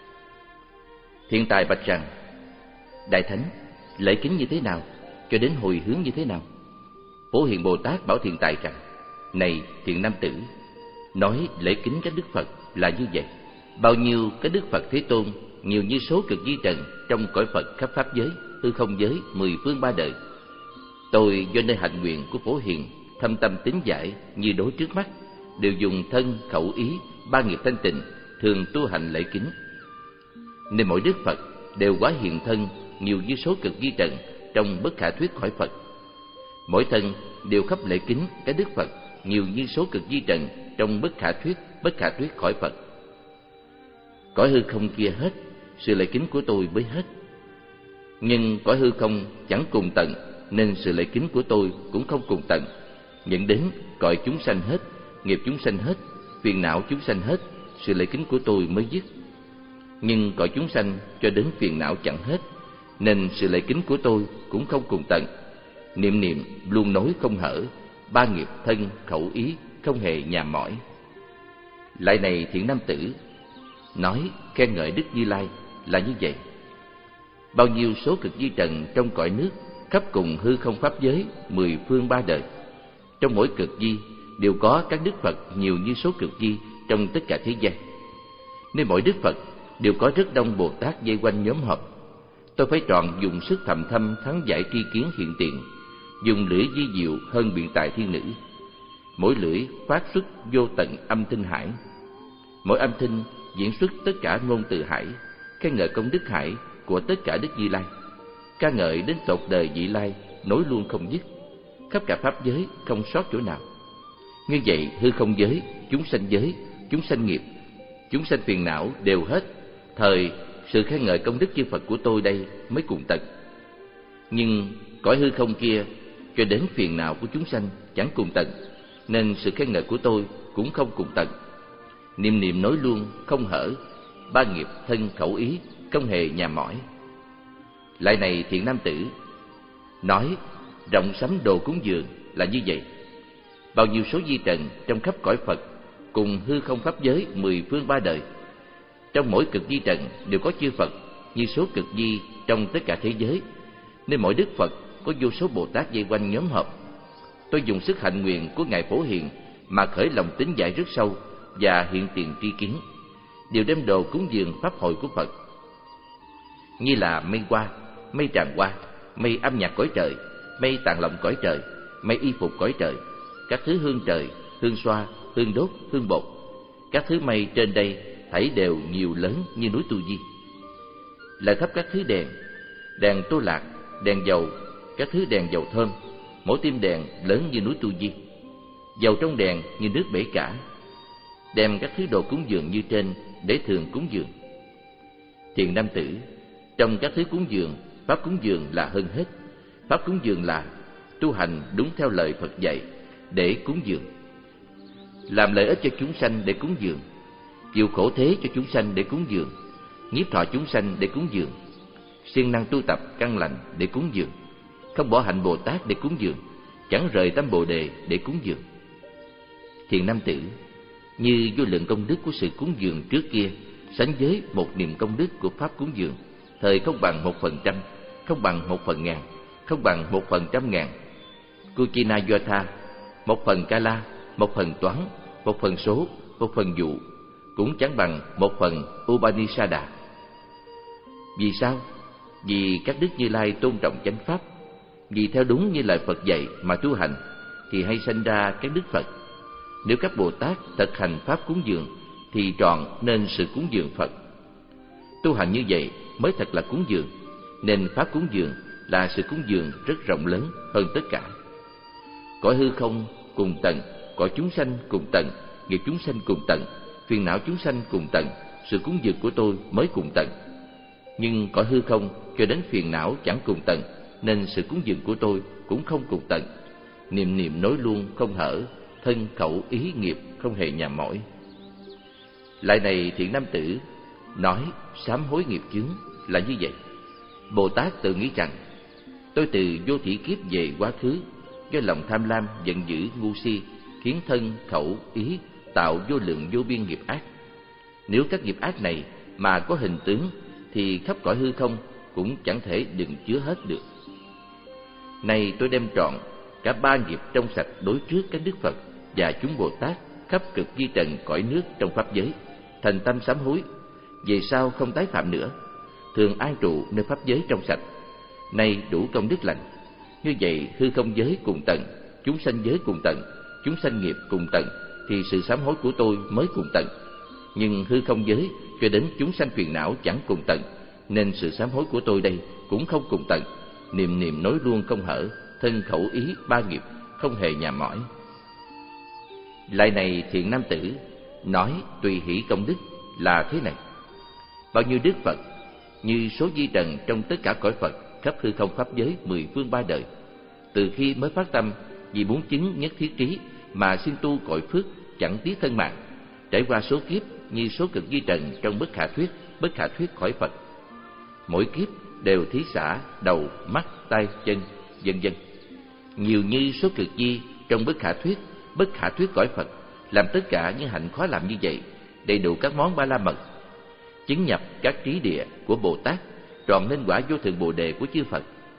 S1: Thiện tài bạch rằng: Đại Thánh, lễ kính như thế nào, cho đến hồi hướng như thế nào? Phổ Hiền Bồ Tát bảo thiện tài rằng: Này thiện nam tử, nói lễ kính các đức Phật là như vậy. Bao nhiêu các đức Phật Thế Tôn, nhiều như số cực di trần trong cõi Phật khắp pháp giới, hư không giới, mười phương ba đời. Tôi do nơi hạnh nguyện của Phổ Hiền thâm tâm tín giải như đối trước mắt, đều dùng thân, khẩu, ý, ba nghiệp thanh tịnh, thường tu hành lễ kính. Nên mỗi đức Phật đều quá hiện thân nhiều như số cực di trần trong bất khả thuyết cõi Phật. Mỗi thân đều khắp lễ kính cái đức Phật nhiều như số cực di trần trong bất khả thuyết, bất khả thuyết cõi Phật. Cõi hư không kia hết, sự lễ kính của tôi mới hết. Nhưng cõi hư không chẳng cùng tận, nên sự lễ kính của tôi cũng không cùng tận. Nhận đến cõi chúng sanh hết, nghiệp chúng sanh hết, phiền não chúng sanh hết, sự lễ kính của tôi mới dứt. Nhưng cõi chúng sanh cho đến phiền não chẳng hết, nên sự lễ kính của tôi cũng không cùng tận. Niệm niệm luôn nối không hở, ba nghiệp thân, khẩu, ý không hề nhàm mỏi. Lại này thiện nam tử, nói khen ngợi Đức Như Lai là như vậy. Bao nhiêu số cực di trần trong cõi nước, khắp cùng hư không pháp giới mười phương ba đời. Trong mỗi cực di đều có các đức Phật nhiều như số cực di trong tất cả thế gian. Nên mỗi đức Phật đều có rất đông Bồ Tát vây quanh nhóm họp. Tôi phải chọn dùng sức thầm thâm thắng giải tri kiến hiện tiền, dùng lưỡi di diệu hơn biện tài thiên nữ. Mỗi lưỡi phát xuất vô tận âm thanh hải, mỗi âm thanh diễn xuất tất cả ngôn từ hải, khen ngợi công đức hải của tất cả đức Như Lai, ca ngợi đến tột đời vị lai, nối luôn không dứt, khắp cả pháp giới không sót chỗ nào. Như vậy hư không giới, chúng sanh giới, chúng sanh nghiệp, chúng sanh phiền não đều hết. Thời sự khen ngợi công đức chư Phật của tôi đây mới cùng tận. Nhưng cõi hư không kia cho đến phiền não của chúng sanh chẳng cùng tận, nên sự khen ngợi của tôi cũng không cùng tận. Niệm niệm nối luôn không hở, ba nghiệp thân khẩu ý không hề nhà mỏi. Lại này thiện nam tử, nói rộng sắm đồ cúng dường là như vậy. Bao nhiêu số di trần trong khắp cõi Phật cùng hư không pháp giới mười phương ba đời, trong mỗi cực di trần đều có chư Phật như số cực di trong tất cả thế giới. Nên mỗi đức Phật có vô số Bồ Tát vây quanh nhóm họp. Tôi dùng sức hạnh nguyện của Ngài Phổ Hiền mà khởi lòng tín giải rất sâu và hiện tiền tri kiến, đều đem đồ cúng dường pháp hội của Phật, như là mây hoa, mây tràng hoa, mây âm nhạc cõi trời, mây tàn lộng cõi trời, mây y phục cõi trời, các thứ hương trời, hương xoa, hương đốt, hương bột. Các thứ mây trên đây thảy đều nhiều lớn như núi Tu Di. Lại khắp các thứ đèn, đèn tô lạc, đèn dầu, các thứ đèn dầu thơm, mỗi tim đèn lớn như núi Tu Di, dầu trong đèn như nước bể cả. Đem các thứ đồ cúng dường như trên để thường cúng dường. Thiện nam tử, trong các thứ cúng dường, pháp cúng dường là hơn hết. Pháp cúng dường là tu hành đúng theo lời Phật dạy để cúng dường, làm lợi ích cho chúng sanh để cúng dường, chịu khổ thế cho chúng sanh để cúng dường, nhiếp thọ chúng sanh để cúng dường, siêng năng tu tập căn lành để cúng dường, không bỏ hạnh Bồ Tát để cúng dường, chẳng rời tâm Bồ Đề để cúng dường. Thiện nam tử, như vô lượng công đức của sự cúng dường trước kia sánh với một niềm công đức của pháp cúng dường, thời không bằng một phần trăm, không bằng một phần ngàn, không bằng một phần trăm ngàn. Kuchina Yotha, một phần Kala, một phần toán, một phần số, một phần dụ, cũng chẳng bằng một phần Upanishada. Vì sao? Vì các đức Như Lai tôn trọng chánh pháp, vì theo đúng như lời Phật dạy mà tu hành thì hay sanh ra các đức Phật. Nếu các Bồ Tát thực hành pháp cúng dường thì trọn nên sự cúng dường Phật. Tu hành như vậy mới thật là cúng dường, nên pháp cúng dường là sự cúng dường rất rộng lớn hơn tất cả. Cõi hư không cùng tận, cõi chúng sanh cùng tận, nghiệp chúng sanh cùng tận, phiền não chúng sanh cùng tận, sự cúng dường của tôi mới cùng tận. Nhưng cõi hư không cho đến phiền não chẳng cùng tận, nên sự cúng dường của tôi cũng không cùng tận. Niệm niệm nối luôn không hở, thân khẩu ý nghiệp không hề nhà mỏi. Lại này thiện nam tử, nói sám hối nghiệp chướng là như vậy. Bồ Tát tự nghĩ rằng tôi từ vô thỉ kiếp về quá khứ, do lòng tham lam giận dữ ngu si khiến thân khẩu ý tạo vô lượng vô biên nghiệp ác. Nếu các nghiệp ác này mà có hình tướng thì khắp cõi hư không cũng chẳng thể đựng chứa hết được. Nay tôi đem trọn cả ba nghiệp trong sạch đối trước các đức Phật và chúng Bồ Tát khắp cực di trần cõi nước trong pháp giới, thành tâm sám hối, về sau không tái phạm nữa, thường an trụ nơi pháp giới trong sạch. Nay đủ công đức lành. Như vậy hư không giới cùng tận, chúng sanh giới cùng tận, chúng sanh nghiệp cùng tận, thì sự sám hối của tôi mới cùng tận. Nhưng hư không giới cho đến chúng sanh phiền não chẳng cùng tận, nên sự sám hối của tôi đây cũng không cùng tận. Niệm niệm nối luôn không hở, thân khẩu ý ba nghiệp không hề nhà mỏi. Lại này thiện nam tử, nói tùy hỷ công đức là thế này. Bao nhiêu đức Phật như số di trần trong tất cả cõi Phật khắp hư không pháp giới mười phương ba đời, từ khi mới phát tâm vì muốn chứng nhất thiết trí mà xin tu cội phước chẳng tiếc thân mạng, trải qua số kiếp như số cực di trần trong bất khả thuyết bất khả thuyết khỏi Phật. Mỗi kiếp đều thí xả đầu, mắt, tay, chân, vân vân, nhiều như số cực di trong bất khả thuyết bất khả thuyết cõi Phật, làm tất cả những hạnh khó làm như vậy, đầy đủ các món ba la mật, chứng nhập các trí địa của Bồ Tát, trọn nên quả vô thượng Bồ Đề của chư Phật.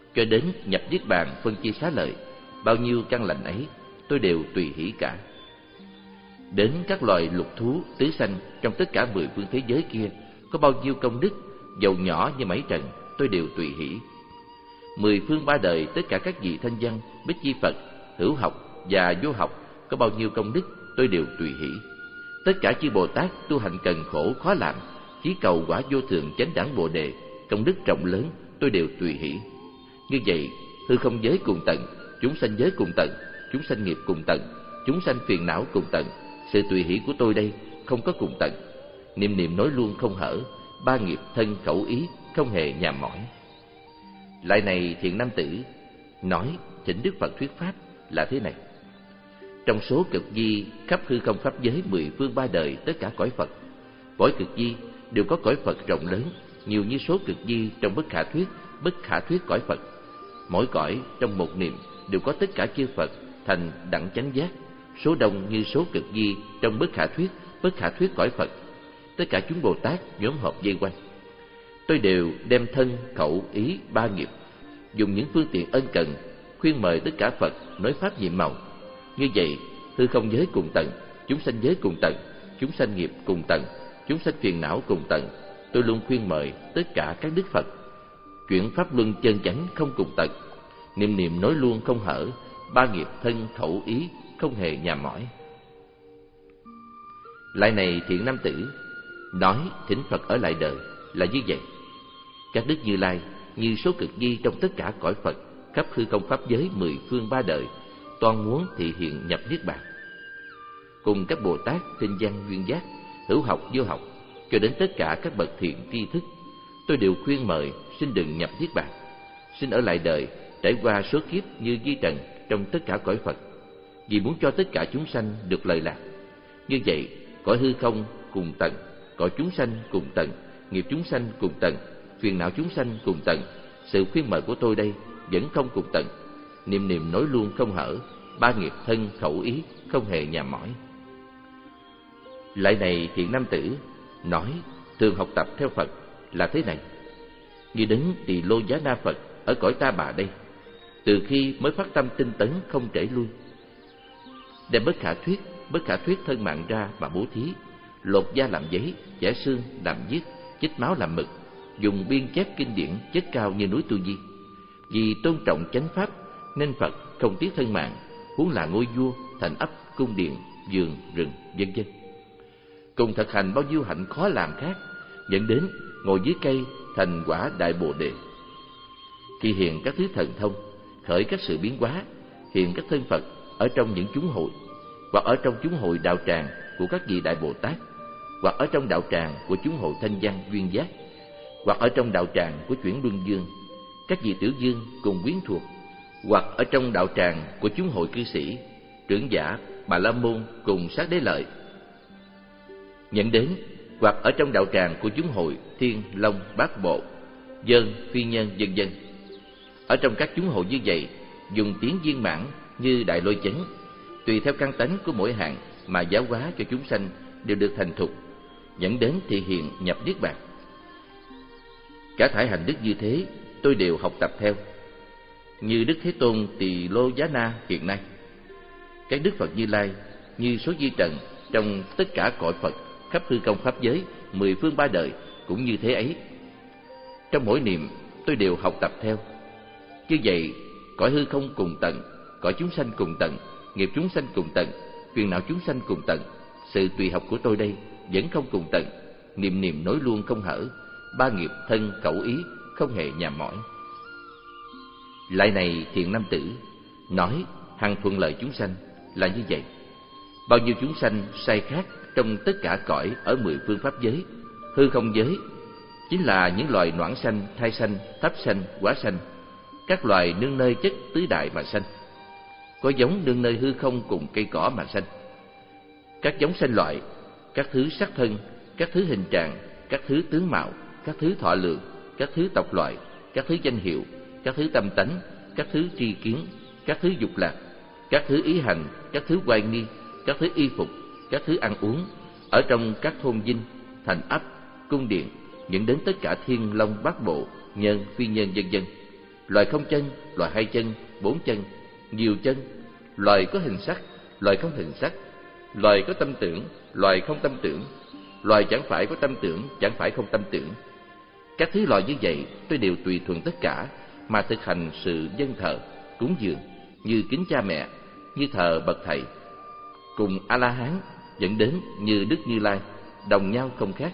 S1: cho đến nhập niết bàn phân chia xá lợi, bao nhiêu căn lành ấy tôi đều tùy hỷ cả. Đến các loài lục thú tứ sanh trong tất cả mười phương thế giới kia, có bao nhiêu công đức, dầu nhỏ như mấy trần, tôi đều tùy hỷ. Mười phương ba đời tất cả các vị thanh văn, bích chi Phật, hữu học và vô học, có bao nhiêu công đức, tôi đều tùy hỷ. Tất cả chư Bồ Tát tu hành cần khổ khó làm, chí cầu quả vô thượng chánh đẳng Bồ đề, công đức rộng lớn, tôi đều tùy hỷ. Như vậy, hư không giới cùng tận, chúng sanh giới cùng tận, chúng sanh nghiệp cùng tận, chúng sanh phiền não cùng tận. Sự tùy hỷ của tôi đây không có cùng tận, niệm niệm nói luôn không hở, ba nghiệp thân khẩu ý không hề nhàm mỏi. Lại này thiện nam tử, nói thỉnh Đức Phật thuyết pháp là thế này: trong số cực di khắp hư không pháp giới mười phương ba đời tất cả cõi Phật, mỗi cực di đều có cõi Phật rộng lớn, nhiều như số cực di trong bất khả thuyết, bất khả thuyết cõi Phật. Mỗi cõi trong một niệm đều có tất cả chư Phật thành đẳng chánh giác, số đông như số cực di trong bất khả thuyết, bất khả thuyết cõi Phật. Tất cả chúng Bồ Tát nhóm họp vây quanh. Tôi đều đem thân, khẩu, ý, ba nghiệp, dùng những phương tiện ân cần khuyên mời tất cả Phật nói pháp nhiệm màu. Như vậy, hư không giới cùng tận, chúng sanh giới cùng tận, chúng sanh nghiệp cùng tận, chúng sanh phiền não cùng tận. Tôi luôn khuyên mời tất cả các đức Phật chuyển pháp luân chân chánh không cùng tận, niệm niệm nói luôn không hở, ba nghiệp thân khẩu ý không hề nhàm mỏi. Lại này thiện nam tử, nói thỉnh Phật ở lại đời là như vậy: các đức Như Lai như số cực di trong tất cả cõi Phật, khắp hư không pháp giới mười phương ba đời, toan muốn thị hiện nhập niết bàn. Cùng các Bồ Tát tinh văn duyên giác, hữu học vô học, cho đến tất cả các bậc thiện tri thức, tôi đều khuyên mời xin đừng nhập niết bàn, xin ở lại đời trải qua số kiếp như vi trần trong tất cả cõi Phật, vì muốn cho tất cả chúng sanh được lợi lạc. Như vậy, cõi hư không cùng tận, cõi chúng sanh cùng tận, nghiệp chúng sanh cùng tận, phiền não chúng sanh cùng tận. Sự khuyên mời của tôi đây vẫn không cùng tận, niệm niệm nói luôn không hở, ba nghiệp thân khẩu ý không hề nhàm mỏi. Lại này thiện nam tử, nói thường học tập theo Phật là thế này: như đến Tỳ Lô Giá Na Phật ở cõi Ta Bà đây, từ khi mới phát tâm tinh tấn không trễ lui, đem bất khả thuyết, bất khả thuyết thân mạng ra mà bố thí, lột da làm giấy, chẻ xương làm viết, chích máu làm mực, dùng biên chép kinh điển chất cao như núi Tu Di. Vì tôn trọng chánh pháp nên Phật không tiếc thân mạng, huống là ngôi vua, thành ấp, cung điện, vườn, rừng, vân vân. Cùng thực hành bao nhiêu hạnh khó làm khác, dẫn đến ngồi dưới cây thành quả đại Bồ đề. Khi hiện các thứ thần thông, khởi các sự biến hóa, hiện các thân Phật ở trong những chúng hội, hoặc ở trong chúng hội đạo tràng của các vị đại Bồ Tát, hoặc ở trong đạo tràng của chúng hội thanh văn duyên giác, hoặc ở trong đạo tràng của chuyển luân dương, các vị tiểu dương cùng quyến thuộc, hoặc ở trong đạo tràng của chúng hội cư sĩ, trưởng giả, Bà La Môn cùng sát đế lợi, nhận đến, hoặc ở trong đạo tràng của chúng hội thiên, long, bát bộ, dơn, phi nhân, vân vân. Ở trong các chúng hội như vậy, dùng tiếng viên mãn như đại lôi chấn, tùy theo căn tánh của mỗi hạng mà giáo hóa cho chúng sanh đều được thành thục, dẫn đến thị hiện nhập niết bàn. Cả thải hành đức như thế, tôi đều học tập theo. Như Đức Thế Tôn Tỳ Lô Giá Na hiện nay, các Đức Phật Như Lai như số vi trần trong tất cả cõi Phật khắp hư không pháp giới mười phương ba đời cũng như thế ấy. Trong mỗi niệm tôi đều học tập theo. Như vậy, cõi hư không cùng tận, cõi chúng sanh cùng tận, nghiệp chúng sanh cùng tận, phiền não chúng sanh cùng tận. Sự tùy học của tôi đây vẫn không cùng tận, niệm niệm nói luôn không hở, ba nghiệp thân khẩu ý không hề nhàm mỏi. Lại này thiện nam tử, nói hằng thuận lợi chúng sanh là như vậy. Bao nhiêu chúng sanh sai khác trong tất cả cõi ở mười phương pháp giới, hư không giới, chính là những loài noãn sanh, thai sanh, thấp sanh, hóa sanh, các loài nương nơi chất tứ đại mà sanh, có giống nương nơi hư không cùng cây cỏ mà sanh. Các giống sanh loại, các thứ sắc thân, các thứ hình trạng, các thứ tướng mạo, các thứ thọ lượng, các thứ tộc loại, các thứ danh hiệu, các thứ tâm tánh, các thứ tri kiến, các thứ dục lạc, các thứ ý hành, các thứ oai nghi, các thứ y phục, các thứ ăn uống, ở trong các thôn dinh, thành ấp, cung điện, dẫn đến tất cả thiên long bát bộ, nhân, phi nhân, vân vân. loài không chân, loài hai chân, bốn chân, nhiều chân, loài có hình sắc, loài không hình sắc, loài có tâm tưởng, loài không tâm tưởng, loài chẳng phải có tâm tưởng, chẳng phải không tâm tưởng. Các thứ loài như vậy tôi đều tùy thuận tất cả mà thực hành sự dâng thờ, cúng dường, như kính cha mẹ, như thờ bậc thầy, cùng A-la-hán dẫn đến như Đức Như Lai, đồng nhau không khác.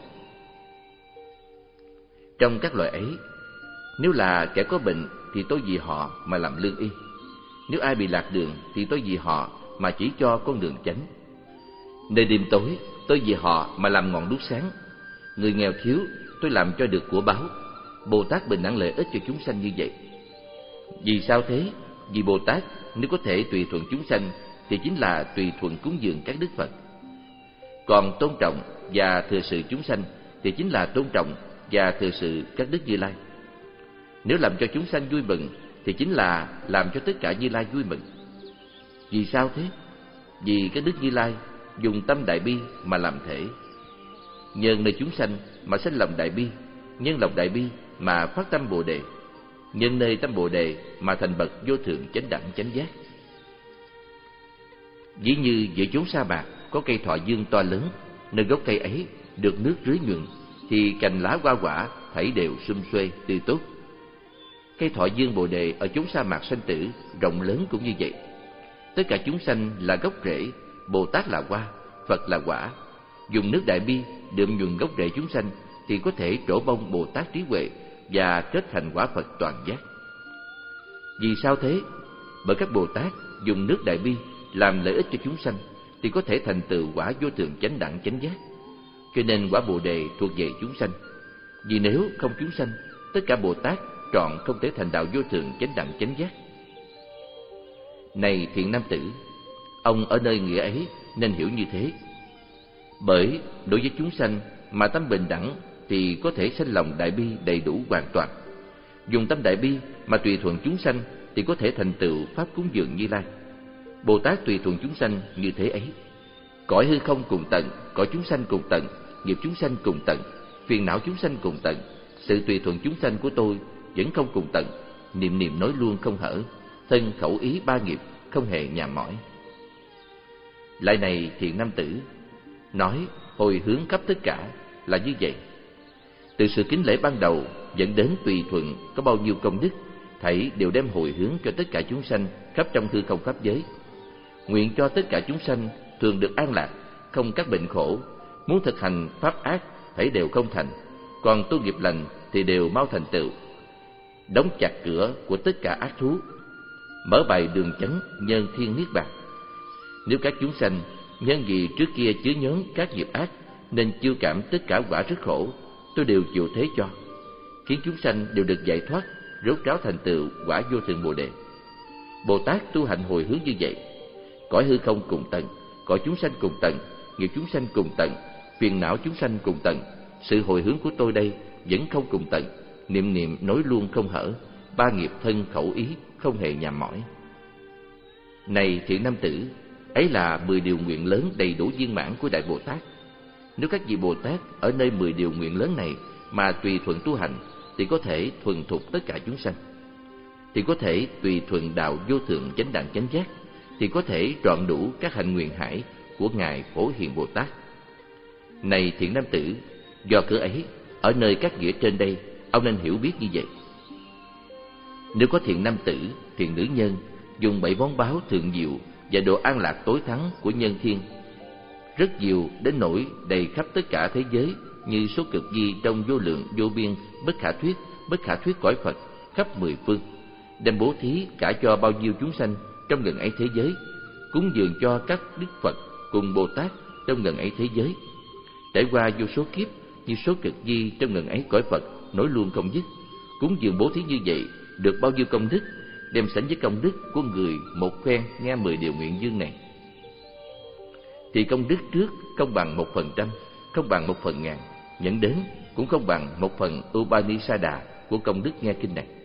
S1: Trong các loài ấy, nếu là kẻ có bệnh thì tôi vì họ mà làm lương y. Nếu ai bị lạc đường thì tôi vì họ mà chỉ cho con đường chánh. Nơi đêm tối, tôi vì họ mà làm ngọn đuốc sáng. Người nghèo thiếu, tôi làm cho được của báo. Bồ Tát bình đẳng lợi ích cho chúng sanh như vậy. Vì sao thế? Vì Bồ Tát nếu có thể tùy thuận chúng sanh thì chính là tùy thuận cúng dường các đức Phật. Còn tôn trọng và thừa sự chúng sanh thì chính là tôn trọng và thừa sự các đức Như Lai. Nếu làm cho chúng sanh vui mừng thì chính là làm cho tất cả Như Lai vui mừng. Vì sao thế? Vì các đức Như Lai dùng tâm đại bi mà làm thể, nhân nơi chúng sanh mà sinh lòng đại bi, nhân lòng đại bi mà phát tâm Bồ đề, nhân nơi tâm Bồ đề mà thành bậc vô thượng chánh đẳng chánh giác. Ví như giữa chốn sa mạc có cây thọ dương to lớn, nơi gốc cây ấy được nước rưới nhuần thì cành lá hoa quả thảy đều sum xuê tươi tốt. Cây thọ dương Bồ đề ở chốn sa mạc sanh tử rộng lớn cũng như vậy. Tất cả chúng sanh là gốc rễ, Bồ Tát là hoa, Phật là quả. Dùng nước đại bi đượm nhuần gốc rễ chúng sanh thì có thể trổ bông Bồ Tát trí huệ và kết thành quả Phật toàn giác. Vì sao thế? Bởi các Bồ Tát dùng nước đại bi làm lợi ích cho chúng sanh thì có thể thành tựu quả vô thượng chánh đẳng chánh giác. Cho nên quả Bồ đề thuộc về chúng sanh. Vì nếu không chúng sanh, tất cả Bồ Tát trọn không thể thành đạo vô thượng chánh đẳng chánh giác. Này thiện nam tử, ông ở nơi nghĩa ấy nên hiểu như thế. Bởi đối với chúng sanh mà tâm bình đẳng thì có thể sanh lòng đại bi đầy đủ hoàn toàn. Dùng tâm đại bi mà tùy thuận chúng sanh thì có thể thành tựu pháp cúng dường Như Lai. Bồ Tát tùy thuận chúng sanh như thế ấy. Cõi hư không cùng tận, cõi chúng sanh cùng tận, nghiệp chúng sanh cùng tận, phiền não chúng sanh cùng tận. Sự tùy thuận chúng sanh của tôi vẫn không cùng tận, niệm niệm nói luôn không hở, thân khẩu ý ba nghiệp không hề nhàm mỏi. Lại này thiện nam tử, nói hồi hướng khắp tất cả là như vậy. Từ sự kính lễ ban đầu dẫn đến tùy thuận có bao nhiêu công đức, thảy đều đem hồi hướng cho tất cả chúng sanh khắp trong hư không pháp giới. Nguyện cho tất cả chúng sanh thường được an lạc, không các bệnh khổ. Muốn thực hành pháp ác thảy đều không thành, còn tu nghiệp lành thì đều mau thành tựu. Đóng chặt cửa của tất cả ác thú, mở bày đường chánh nhân thiên niết bàn. Nếu các chúng sanh nhân vì trước kia chứa nhớn các nghiệp ác nên chiêu cảm tất cả quả rất khổ, tôi đều chịu thế cho, khiến chúng sanh đều được giải thoát, rốt ráo thành tựu quả vô thượng Bồ đề. Bồ Tát tu hành hồi hướng như vậy. Cõi hư không cùng tận, cõi chúng sanh cùng tận, nghiệp chúng sanh cùng tận, phiền não chúng sanh cùng tận. Sự hồi hướng của tôi đây vẫn không cùng tận, niệm niệm nói luôn không hở, ba nghiệp thân khẩu ý không hề nhàm mỏi. Này thiện nam tử, ấy là mười điều nguyện lớn đầy đủ viên mãn của Đại Bồ Tát. Nếu các vị Bồ Tát ở nơi mười điều nguyện lớn này mà tùy thuận tu hành thì có thể thuần thục tất cả chúng sanh, thì có thể tùy thuận đạo vô thượng chánh đẳng chánh giác, thì có thể trọn đủ các hạnh nguyện hải của Ngài Phổ Hiền Bồ Tát. Này thiện nam tử, do cớ ấy, ở nơi các nghĩa trên đây, ông nên hiểu biết như vậy. Nếu có thiện nam tử, thiện nữ nhân dùng bảy món báo thượng diệu và độ an lạc tối thắng của nhân thiên, rất nhiều đến nỗi đầy khắp tất cả thế giới, như số cực di trong vô lượng vô biên bất khả thuyết, bất khả thuyết cõi Phật khắp mười phương, đem bố thí cả cho bao nhiêu chúng sanh trong ngần ấy thế giới, cúng dường cho các đức Phật cùng Bồ Tát trong ngần ấy thế giới, trải qua vô số kiếp như số cực di trong ngần ấy cõi Phật nói luôn không dứt. Cúng dường bố thí như vậy được bao nhiêu công đức, đem sánh với công đức của người một phen nghe mười điều nguyện dương này, thì công đức trước không bằng một phần trăm, không bằng một phần ngàn, nhận đến cũng không bằng một phần Upanisada của công đức nghe kinh này.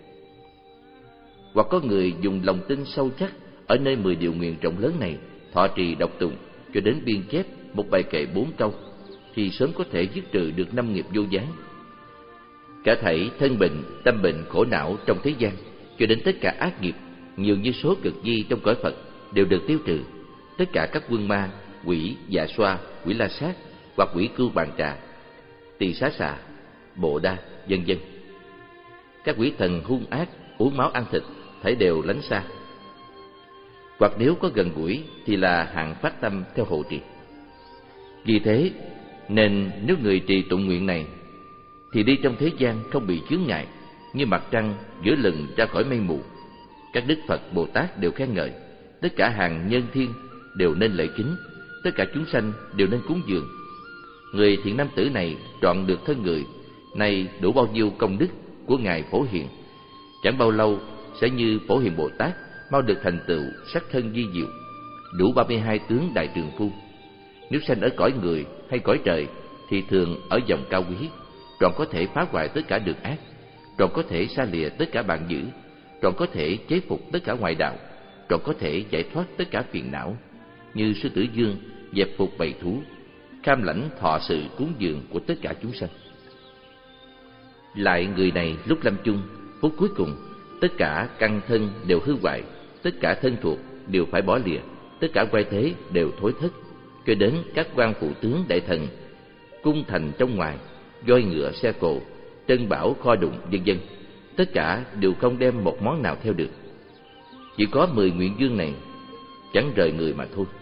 S1: Hoặc có người dùng lòng tin sâu chắc ở nơi mười điều nguyện rộng lớn này thọ trì đọc tụng cho đến biên chép một bài kệ bốn câu, thì sớm có thể dứt trừ được năm nghiệp vô gián. Cả thảy thân bệnh, tâm bệnh, khổ não trong thế gian cho đến tất cả ác nghiệp nhiều như số cực di trong cõi Phật đều được tiêu trừ. Tất cả các quân ma, quỷ dạ xoa, quỷ la sát hoặc quỷ cưu bàn trà, tỳ xá xà, bộ đa, vân vân. Các quỷ thần hung ác, uống máu ăn thịt, thảy đều lánh xa. Hoặc nếu có gần gũi thì là hạng phát tâm theo hộ trì. Vì thế nên nếu người trì tụng nguyện này thì đi trong thế gian không bị chướng ngại, như mặt trăng giữa lừng ra khỏi mây mù. Các đức Phật Bồ Tát đều khen ngợi, tất cả hàng nhân thiên đều nên lễ kính, tất cả chúng sanh đều nên cúng dường. Người thiện nam tử này trọn được thân người, này đủ bao nhiêu công đức của ngài Phổ Hiền, chẳng bao lâu sẽ như Phổ Hiền Bồ Tát mau được thành tựu sắc thân vi diệu, đủ ba mươi hai tướng đại trường phu. Nếu sanh ở cõi người hay cõi trời thì thường ở vòng cao quý, trọn có thể phá hoại tất cả được ác, trọn có thể xa lìa tất cả bạn dữ, trọn có thể chế phục tất cả ngoại đạo, trọn có thể giải thoát tất cả phiền não, như sư tử vương dẹp phục bầy thú, cam lãnh thọ sự cúng dường của tất cả chúng sanh. Lại người này lúc lâm chung, phút cuối cùng, tất cả căn thân đều hư hoại, tất cả thân thuộc đều phải bỏ lìa, tất cả quay thế đều thối thất, cho đến các quan phụ tướng đại thần, cung thành trong ngoài, voi ngựa xe cộ, trân bảo kho đụng, vân vân, tất cả đều không đem một món nào theo được. Chỉ có mười nguyện dương này chẳng rời người mà thôi.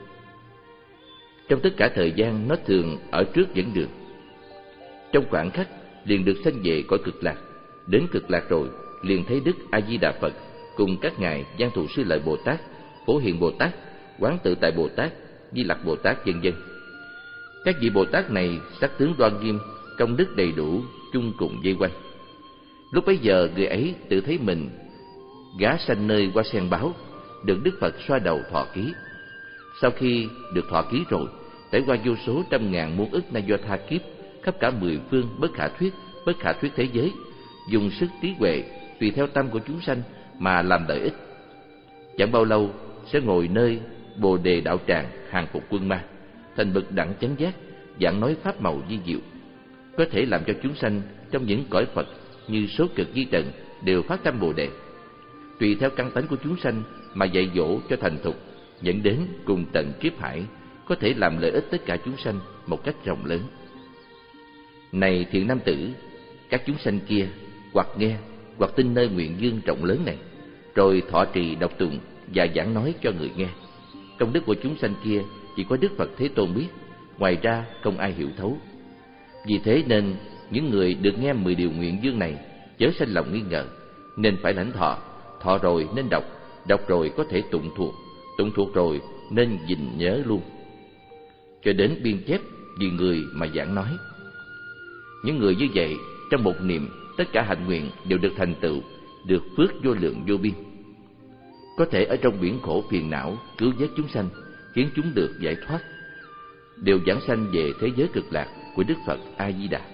S1: Trong tất cả thời gian nó thường ở trước dẫn đường, trong khoảng khắc liền được sanh về cõi cực lạc. Đến cực lạc rồi liền thấy Đức A Di Đà Phật cùng các ngài Giang Thù Sư Lợi Bồ Tát, Phổ Hiền Bồ Tát, Quán Tự Tại Bồ Tát, Di Lặc Bồ Tát, vân vân. Các vị Bồ Tát này sắc tướng đoan nghiêm, công đức đầy đủ, chung cùng vây quanh. Lúc bấy giờ người ấy tự thấy mình gá sanh nơi hoa sen báo, được Đức Phật xoa đầu thọ ký. Sau khi được thọ ký rồi, trải qua vô số trăm ngàn muôn ức na do tha kiếp, khắp cả mười phương bất khả thuyết, bất khả thuyết thế giới, dùng sức trí huệ tùy theo tâm của chúng sanh mà làm lợi ích. Chẳng bao lâu sẽ ngồi nơi Bồ Đề đạo tràng hàng phục quân ma, thành bậc đẳng chánh giác, giảng nói pháp màu vi diệu, có thể làm cho chúng sanh trong những cõi Phật như số cực di trần đều phát tâm Bồ Đề, tùy theo căn tánh của chúng sanh mà dạy dỗ cho thành thục, dẫn đến cùng tận kiếp hải, có thể làm lợi ích tất cả chúng sanh một cách rộng lớn. Này thiện nam tử, các chúng sanh kia hoặc nghe hoặc tin nơi nguyện dương rộng lớn này, rồi thọ trì đọc tụng và giảng nói cho người nghe. Công đức của chúng sanh kia chỉ có Đức Phật Thế Tôn biết, ngoài ra không ai hiểu thấu. Vì thế nên những người được nghe mười điều nguyện dương này chớ sanh lòng nghi ngờ, nên phải lãnh thọ, thọ rồi nên đọc, đọc rồi có thể tụng thuộc, tụng thuộc rồi nên gìn nhớ luôn, cho đến biên chép vì người mà giảng nói. Những người như vậy trong một niệm, tất cả hạnh nguyện đều được thành tựu, được phước vô lượng vô biên, có thể ở trong biển khổ phiền não cứu vớt chúng sanh, khiến chúng được giải thoát, đều giảng sanh về thế giới cực lạc của Đức Phật A Di Đà.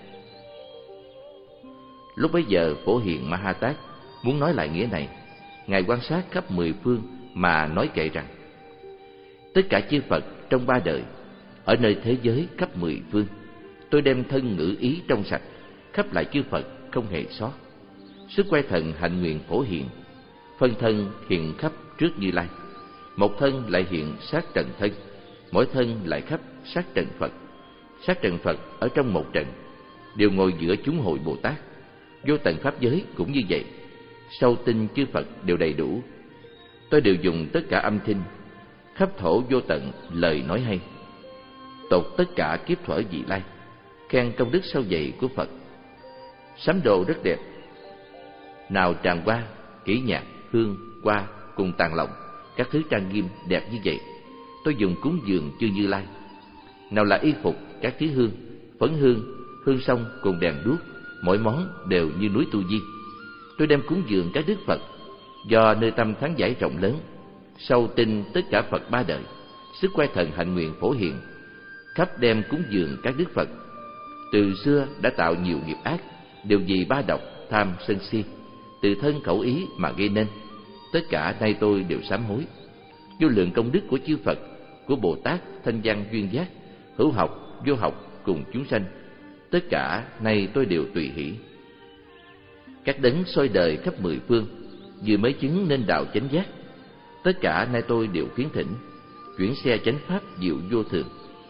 S1: Lúc bấy giờ Phổ Hiền Ma Ha Tát muốn nói lại nghĩa này, ngài quan sát khắp mười phương mà nói kệ rằng: tất cả chư Phật trong ba đời, ở nơi thế giới khắp mười phương, tôi đem thân ngữ ý trong sạch, khắp lại chư Phật không hề sót. Sức quay thần hạnh nguyện Phổ Hiền, phân thân hiện khắp trước Như Lai, một thân lại hiện sát trần thân, mỗi thân lại khắp sát trần Phật. Sát trần Phật ở trong một trần, đều ngồi giữa chúng hội Bồ Tát. Vô tận pháp giới cũng như vậy, sâu tinh chư Phật đều đầy đủ. Tôi đều dùng tất cả âm thanh, khắp thổ vô tận lời nói hay, tột tất cả kiếp thuở vị lai, khen công đức sâu dày của Phật. Sám đồ rất đẹp, nào tràng hoa, kỹ nhạc, hương, hoa cùng tàn lộng, các thứ trang nghiêm đẹp như vậy, tôi dùng cúng dường chư Như Lai. Nào là y phục, các thứ hương, phấn hương, hương xong cùng đèn đuốc, mỗi món đều như núi Tu Di. Tôi đem cúng dường các đức Phật, do nơi tâm thắng giải rộng lớn, sâu tinh tất cả Phật ba đời, sức quay thần hạnh nguyện Phổ Hiền, khắp đem cúng dường các đức Phật. Từ xưa đã tạo nhiều nghiệp ác, đều vì ba độc tham sân si, từ thân khẩu ý mà gây nên. Tất cả nay tôi đều sám hối. Vô lượng công đức của chư Phật, của Bồ Tát thanh văn duyên giác, hữu học vô học cùng chúng sanh, tất cả nay tôi đều tùy hỷ. Các đấng soi đời khắp mười phương, vừa mới chứng nên đạo chánh giác. Tất cả nay tôi đều khuyến thỉnh chuyển xe chánh pháp diệu vô thường.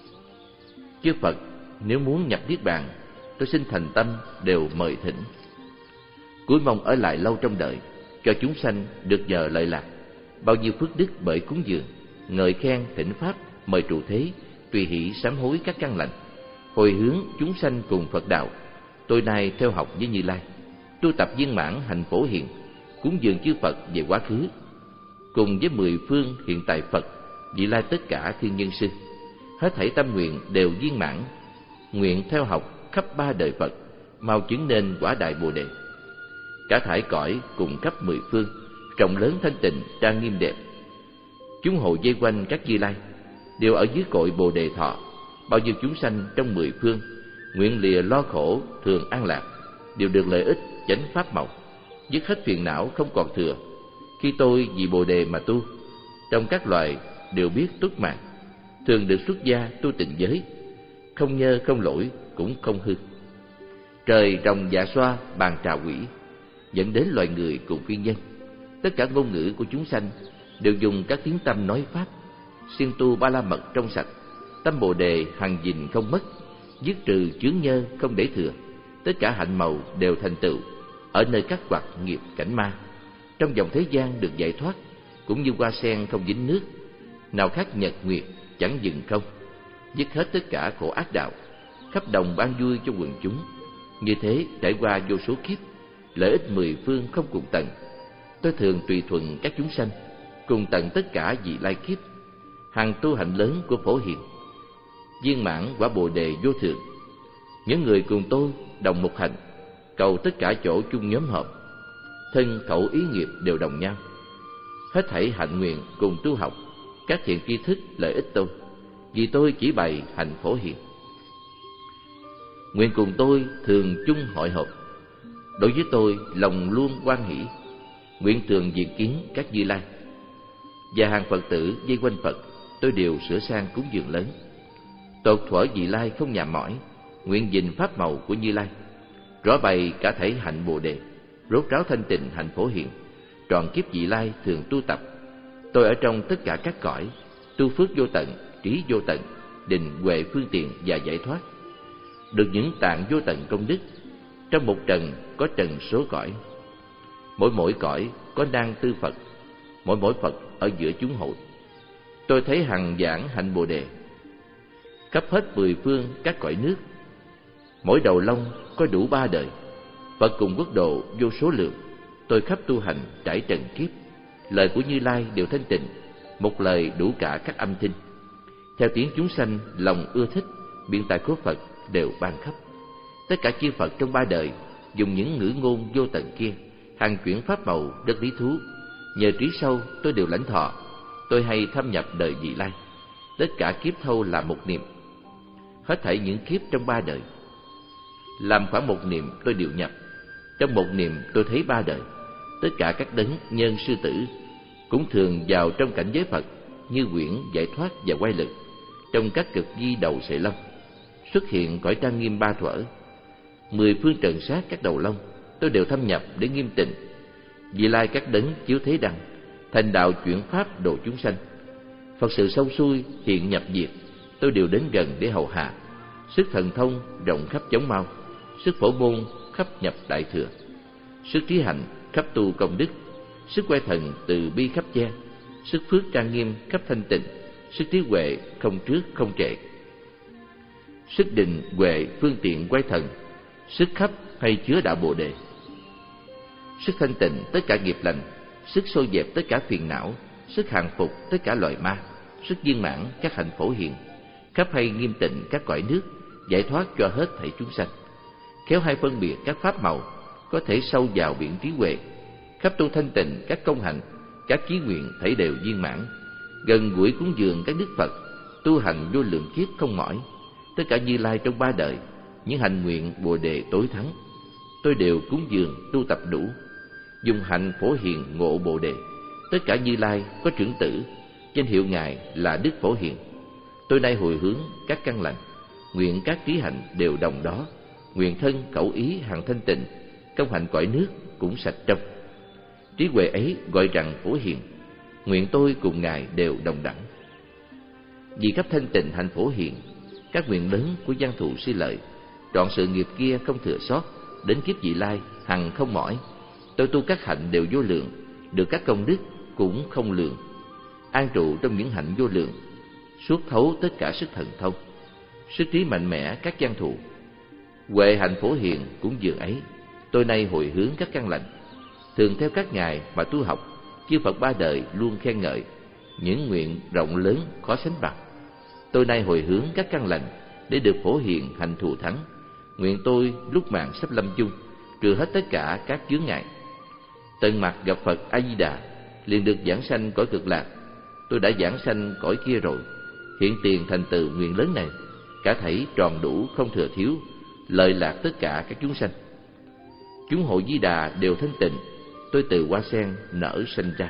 S1: Chư Phật nếu muốn nhập niết bàn, tôi xin thành tâm đều mời thỉnh. Cuối mong ở lại lâu trong đời, cho chúng sanh được nhờ lợi lạc. Bao nhiêu phước đức bởi cúng dường, ngợi khen thỉnh pháp, mời trụ thế, tùy hỷ sám hối các căn lành, hồi hướng chúng sanh cùng Phật đạo. Tôi nay theo học với Như Lai, tu tập viên mãn hạnh phổ hiền, cúng dường chư Phật về quá khứ, cùng với mười phương hiện tại Phật, vị lai tất cả thiên nhân sư. Hết thảy tâm nguyện đều viên mãn, nguyện theo học khắp ba đời Phật, mau chứng nên quả đại Bồ đề. Cả thải cõi cùng khắp mười phương, rộng lớn thanh tịnh trang nghiêm đẹp. Chúng hộ vây quanh các Như Lai đều ở dưới cội Bồ đề thọ. Bao nhiêu chúng sanh trong mười phương nguyện lìa lo khổ thường an lạc, đều được lợi ích chánh pháp màu, dứt hết phiền não không còn thừa. Khi tôi vì Bồ đề mà tu, trong các loài đều biết túc mạng, thường được xuất gia tu tịnh giới, không nhơ không lỗi cũng không hư. Trời rồng dạ xoa bàn trà quỷ, dẫn đến loài người cùng phi nhân. Tất cả ngôn ngữ của chúng sanh đều dùng các tiếng tâm nói pháp, siêng tu ba la mật trong sạch, tâm Bồ đề hằng gìn không mất, dứt trừ chướng nhơ không để thừa. Tất cả hạnh màu đều thành tựu ở nơi các hoặc nghiệp cảnh ma, trong dòng thế gian được giải thoát, cũng như hoa sen không dính nước, nào khác nhật nguyệt chẳng dừng không, dứt hết tất cả khổ ác đạo, khắp đồng ban vui cho quần chúng. Như thế trải qua vô số kiếp, lợi ích mười phương không cùng tận. Tôi thường tùy thuận các chúng sanh, cùng tận tất cả vị lai kiếp, hằng tu hạnh lớn của Phổ Hiền, viên mãn quả Bồ đề vô thượng. Những người cùng tôi đồng một hạnh, cầu tất cả chỗ chung nhóm họp, thân khẩu ý nghiệp đều đồng nhau. Hết thảy hạnh nguyện cùng tu học các thiện tri thức lợi ích tôi, vì tôi chỉ bày hạnh Phổ Hiền. Nguyện cùng tôi thường chung hội họp, đối với tôi lòng luôn hoan hỷ. Nguyện thường diện kiến các Như Lai và hàng Phật tử vây quanh Phật, tôi đều sửa sang cúng dường lớn. Tột thuở vị lai không nhàm mỏi, nguyện gìn pháp màu của Như Lai, rõ bày cả thể hạnh Bồ đề, rốt ráo thanh tịnh hạnh Phổ Hiền. Trọn kiếp vị lai thường tu tập, tôi ở trong tất cả các cõi, tu phước vô tận, trí vô tận, định huệ phương tiện và giải thoát, được những tạng vô tận công đức. Trong một trần có trần số cõi, mỗi mỗi cõi có năng tư Phật, mỗi mỗi Phật ở giữa chúng hội. Tôi thấy hằng giảng hạnh Bồ đề khắp hết mười phương các cõi nước, mỗi đầu lông có đủ ba đời, Phật cùng quốc độ vô số lượng. Tôi khắp tu hành trải trần kiếp, lời của Như Lai đều thanh tịnh, một lời đủ cả các âm thanh. Theo tiếng chúng sanh lòng ưa thích, biện tài của Phật đều ban khắp. Tất cả chư Phật trong ba đời dùng những ngữ ngôn vô tận kia, hàng chuyển pháp màu đất lý thú. Nhờ trí sâu tôi đều lãnh thọ, tôi hay thâm nhập đời vị lai. Tất cả kiếp thâu là một niệm, hết thảy những kiếp trong ba đời làm khoảng một niệm tôi đều nhập. Trong một niệm tôi thấy ba đời, tất cả các đấng nhân sư tử cũng thường vào trong cảnh giới Phật, như quyển giải thoát và quay lực. Trong các cực di đầu sợi lông xuất hiện cõi trang nghiêm ba thuở, mười phương trần sát các đầu lông tôi đều thâm nhập để nghiêm tịnh. Vị lai các đấng chiếu thế đăng, thành đạo chuyển pháp độ chúng sanh. Phật sự sâu xuôi hiện nhập diệt, tôi đều đến gần để hầu hạ. Sức thần thông rộng khắp chóng mau, sức phổ môn khắp nhập đại thừa, sức trí hạnh khắp tu công đức, sức quay thần từ bi khắp che, sức phước trang nghiêm khắp thanh tịnh, sức trí huệ không trước không trệ, sức định huệ phương tiện quay thần, sức khắp hay chứa đạo Bồ đề, sức thanh tịnh tất cả nghiệp lành, sức xô dẹp tất cả phiền não, sức hàng phục tất cả loài ma, sức viên mãn các hạnh Phổ Hiền, khắp hay nghiêm tịnh các cõi nước, giải thoát cho hết thảy chúng sanh. Khéo hay phân biệt các pháp màu, có thể sâu vào biển trí huệ, khắp tu thanh tịnh các công hạnh, các chí nguyện thảy đều viên mãn. Gần gũi cúng dường các đức Phật, tu hành vô lượng kiếp không mỏi. Tất cả Như Lai trong ba đời, những hạnh nguyện Bồ đề tối thắng, tôi đều cúng dường tu tập đủ. Dùng hạnh Phổ Hiền ngộ Bồ đề, tất cả Như Lai có trưởng tử, danh hiệu ngài là Đức Phổ Hiền. Tôi nay hồi hướng các căn lành, nguyện các trí hạnh đều đồng đó, nguyện thân khẩu ý hằng thanh tịnh, công hạnh cõi nước cũng sạch trong. Trí huệ ấy gọi rằng Phổ Hiền, nguyện tôi cùng Ngài đều đồng đẳng. Vì khắp thanh tịnh hạnh Phổ Hiền, các nguyện lớn của văn thù Si Lợi, trọn sự nghiệp kia không thừa sót, đến kiếp vị lai hằng không mỏi. Tôi tu các hạnh đều vô lượng, được các công đức cũng không lường, an trụ trong những hạnh vô lượng, suốt thấu tất cả sức thần thông, sức trí mạnh mẽ các văn thù. Huệ hạnh Phổ Hiền cũng dường ấy, tôi nay hồi hướng các căn lành, thường theo các ngài mà tu học. Chư Phật ba đời luôn khen ngợi, những nguyện rộng lớn khó sánh bằng. Tôi nay hồi hướng các căn lành để được Phổ Hiền hành thù thắng. Nguyện tôi lúc mạng sắp lâm chung, trừ hết tất cả các chướng ngại. Tận mặt gặp Phật A Di Đà, liền được giảng sanh cõi Cực Lạc. Tôi đã giảng sanh cõi kia rồi, hiện tiền thành tựu nguyện lớn này, cả thảy tròn đủ không thừa thiếu, lợi lạc tất cả các chúng sanh. Chúng hội Di Đà đều thanh tịnh, tôi từ hoa sen nở sanh ra.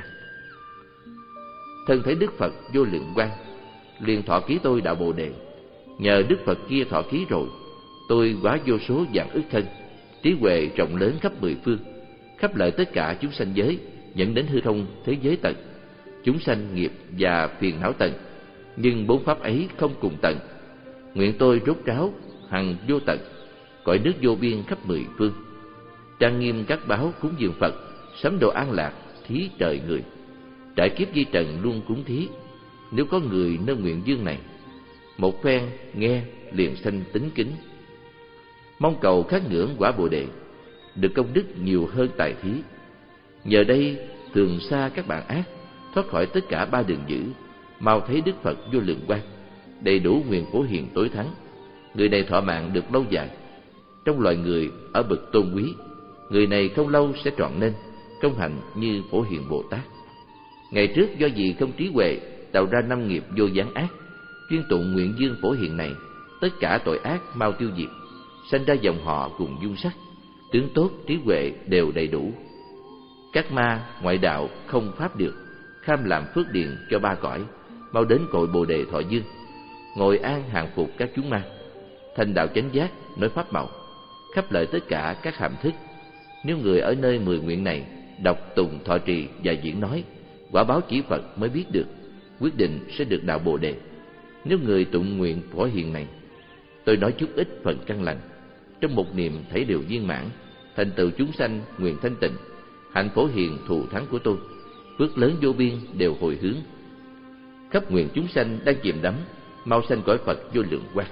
S1: Thân thấy Đức Phật vô lượng quang, liền thọ ký tôi đạo Bồ Đề. Nhờ Đức Phật kia thọ ký rồi, tôi hóa vô số dạng ức thân, trí huệ rộng lớn khắp mười phương, khắp lợi tất cả chúng sanh giới, dẫn đến hư không thế giới tận, chúng sanh nghiệp và phiền não tận. Nhưng bốn pháp ấy không cùng tận. Nguyện tôi rốt ráo hằng vô tận, cõi nước vô biên khắp mười phương, trang nghiêm các báo cúng dường Phật, sắm đồ an lạc thí trời người. Trải kiếp vi trần luôn cúng thí, nếu có người nơi nguyện dương này, một phen nghe liền sanh tính kính. Mong cầu khát ngưỡng quả Bồ Đề, được công đức nhiều hơn tài thí. Nhờ đây thường xa các bạn ác, thoát khỏi tất cả ba đường dữ, mau thấy Đức Phật vô lượng quang, đầy đủ nguyện Phổ Hiền tối thắng. Người này thọ mạng được lâu dài, trong loài người ở bậc tôn quý. Người này không lâu sẽ trọn nên công hạnh như Phổ Hiền Bồ Tát. Ngày trước do vì không trí huệ, tạo ra năm nghiệp vô gián ác, chuyên tụng nguyện dương Phổ Hiền này, tất cả tội ác mau tiêu diệt, sanh ra dòng họ cùng dung sắc, tướng tốt trí huệ đều đầy đủ. Các ma ngoại đạo không pháp được, kham làm phước điền cho ba cõi, mau đến cội Bồ Đề thọ dương, ngồi an hàng phục các chúng ma, thành đạo chánh giác nói pháp màu, khắp lợi tất cả các hàm thức. Nếu người ở nơi mười nguyện này đọc tùng thọ trì và diễn nói, quả báo chỉ Phật mới biết được, quyết định sẽ được đạo Bồ Đề. Nếu người tụng nguyện Phổ Hiền này, tôi nói chút ít phần căn lành, trong một niệm thấy đều viên mãn, thành tựu chúng sanh nguyện thanh tịnh, hạnh Phổ Hiền thù thắng của tôi, phước lớn vô biên đều hồi hướng. Khắp nguyện chúng sanh đang chìm đắm, mau sanh cõi Phật vô lượng quang.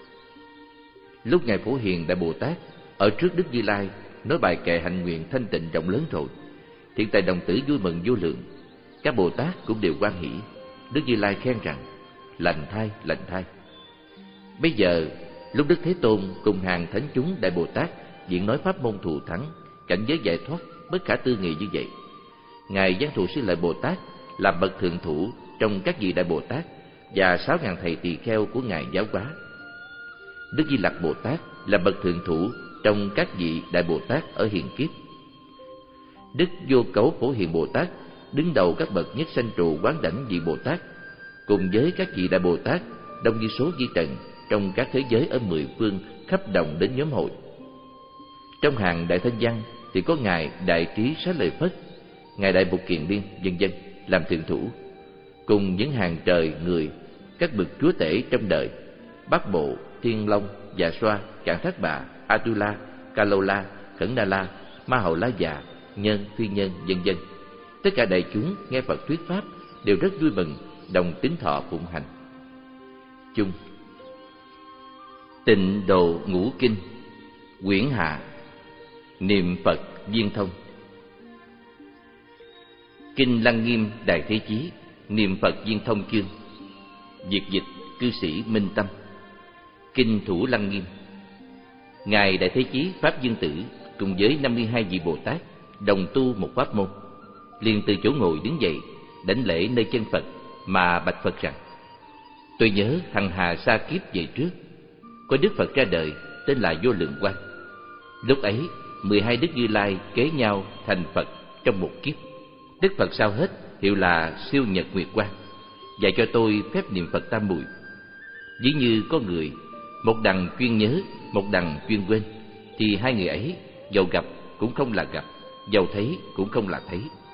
S1: Lúc ngài Phổ Hiền Đại Bồ Tát ở trước Đức Như Lai nói bài kệ hạnh nguyện thanh tịnh rộng lớn rồi, thiện tài đồng tử vui mừng vô lượng. Các Bồ Tát cũng đều hoan hỷ. Đức Như Lai khen rằng lành thay, lành thay. Bây giờ lúc Đức Thế Tôn cùng hàng thánh chúng Đại Bồ Tát diễn nói pháp môn thù thắng, cảnh giới giải thoát bất khả tư nghị như vậy, ngài Văn Thù Sư Lợi Bồ Tát là bậc thượng thủ trong các vị Đại Bồ Tát và sáu ngàn thầy tỳ kheo của ngài giáo hóa. Đức Di Lặc Bồ Tát là bậc thượng thủ trong các vị Đại Bồ Tát ở hiện kiếp. Đức Vô Cấu Phổ Hiền Bồ Tát đứng đầu các bậc nhất sanh trụ quán đảnh vị Bồ Tát, cùng với các vị Đại Bồ Tát đông như số vi trần trong các thế giới ở mười phương, khắp đồng đến nhóm hội. Trong hàng Đại Thanh Văn thì có ngài Đại Trí Xá Lợi Phất, ngài Đại Bục Kiền Liên, vân vân làm thượng thủ, cùng những hàng trời người, các bậc chúa tể trong đời, Bát Bộ, Thiên Long, Dạ Xoa, Cạn Thác Bà, Atula, Ca Lô La, Khẩn Na La, Ma Hầu La Già, Nhân, Phi Nhân, vân vân. Tất cả đại chúng nghe Phật thuyết pháp đều rất vui mừng, đồng tín thọ phụng hành. Chung Tịnh Độ Ngũ Kinh, quyển hạ, niệm Phật viên thông. Kinh Lăng Nghiêm Đại Thế Chí, niệm Phật viên thông chương. Việt dịch cư sĩ Minh Tâm. Kinh Thủ Lăng Nghiêm. Ngài Đại Thế Chí Pháp Dương Tử cùng với năm mươi hai vị Bồ Tát đồng tu một pháp môn, liền từ chỗ ngồi đứng dậy, đảnh lễ nơi chân Phật mà bạch Phật rằng: tôi nhớ hằng hà sa kiếp về trước, có Đức Phật ra đời tên là Vô Lượng Quang. Lúc ấy mười hai Đức Như Lai kế nhau thành Phật trong một kiếp. Đức Phật sau hết hiệu là Siêu Nhật Nguyệt Quang, dạy cho tôi phép niệm Phật tam muội. Ví như có người, một đằng chuyên nhớ, một đằng chuyên quên, thì hai người ấy dầu gặp cũng không là gặp, dầu thấy cũng không là thấy.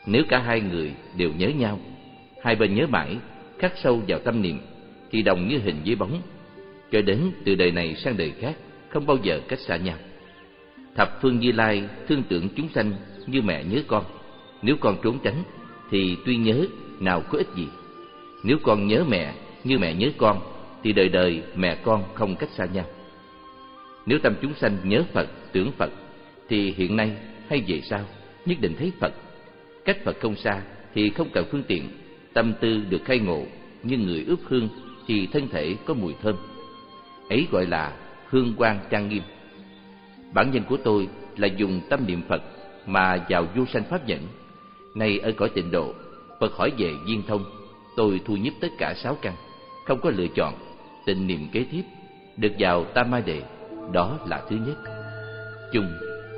S1: Nếu cả hai người đều nhớ nhau, hai bên nhớ mãi, khắc sâu vào tâm niệm, thì đồng như hình với bóng, cho đến từ đời này sang đời khác, không bao giờ cách xa nhau. Thập phương Như Lai thương tưởng chúng sanh như mẹ nhớ con. Nếu con trốn tránh thì tuy nhớ nào có ích gì. Nếu con nhớ mẹ như mẹ nhớ con thì đời đời mẹ con không cách xa nhau. Nếu tâm chúng sanh nhớ Phật, tưởng Phật thì hiện nay hay về sau nhất định thấy Phật. Cách Phật không xa thì không cần phương tiện, tâm tư được khai ngộ, như người ướp hương thì thân thể có mùi thơm. Ấy gọi là hương quang trang nghiêm. Bản nhân của tôi là dùng tâm niệm Phật mà vào vô sanh pháp nhẫn. Nay ở cõi tịnh độ, Phật hỏi về viên thông, tôi thu nhiếp tất cả sáu căn, không có lựa chọn, tịnh niệm kế tiếp, được vào Tam Mai Đề, đó là thứ nhất. Chung.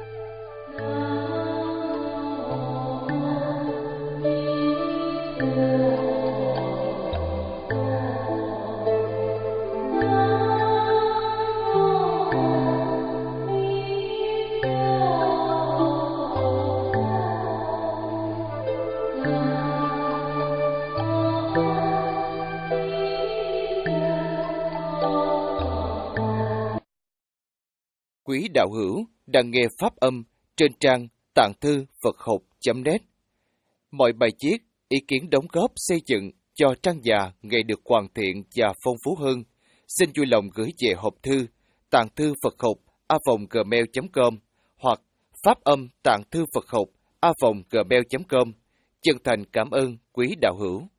S2: Quý đạo hữu đang nghe pháp âm trên trang tạng thư Phật học chấm net. Mọi bài viết, ý kiến đóng góp xây dựng cho trang già ngày được hoàn thiện và phong phú hơn, xin vui lòng gửi về hộp thư tạng thư Phật học a vòng gmail chấm com hoặc pháp âm tạng thư Phật học a vòng gmail chấm com. Chân thành cảm ơn quý đạo hữu.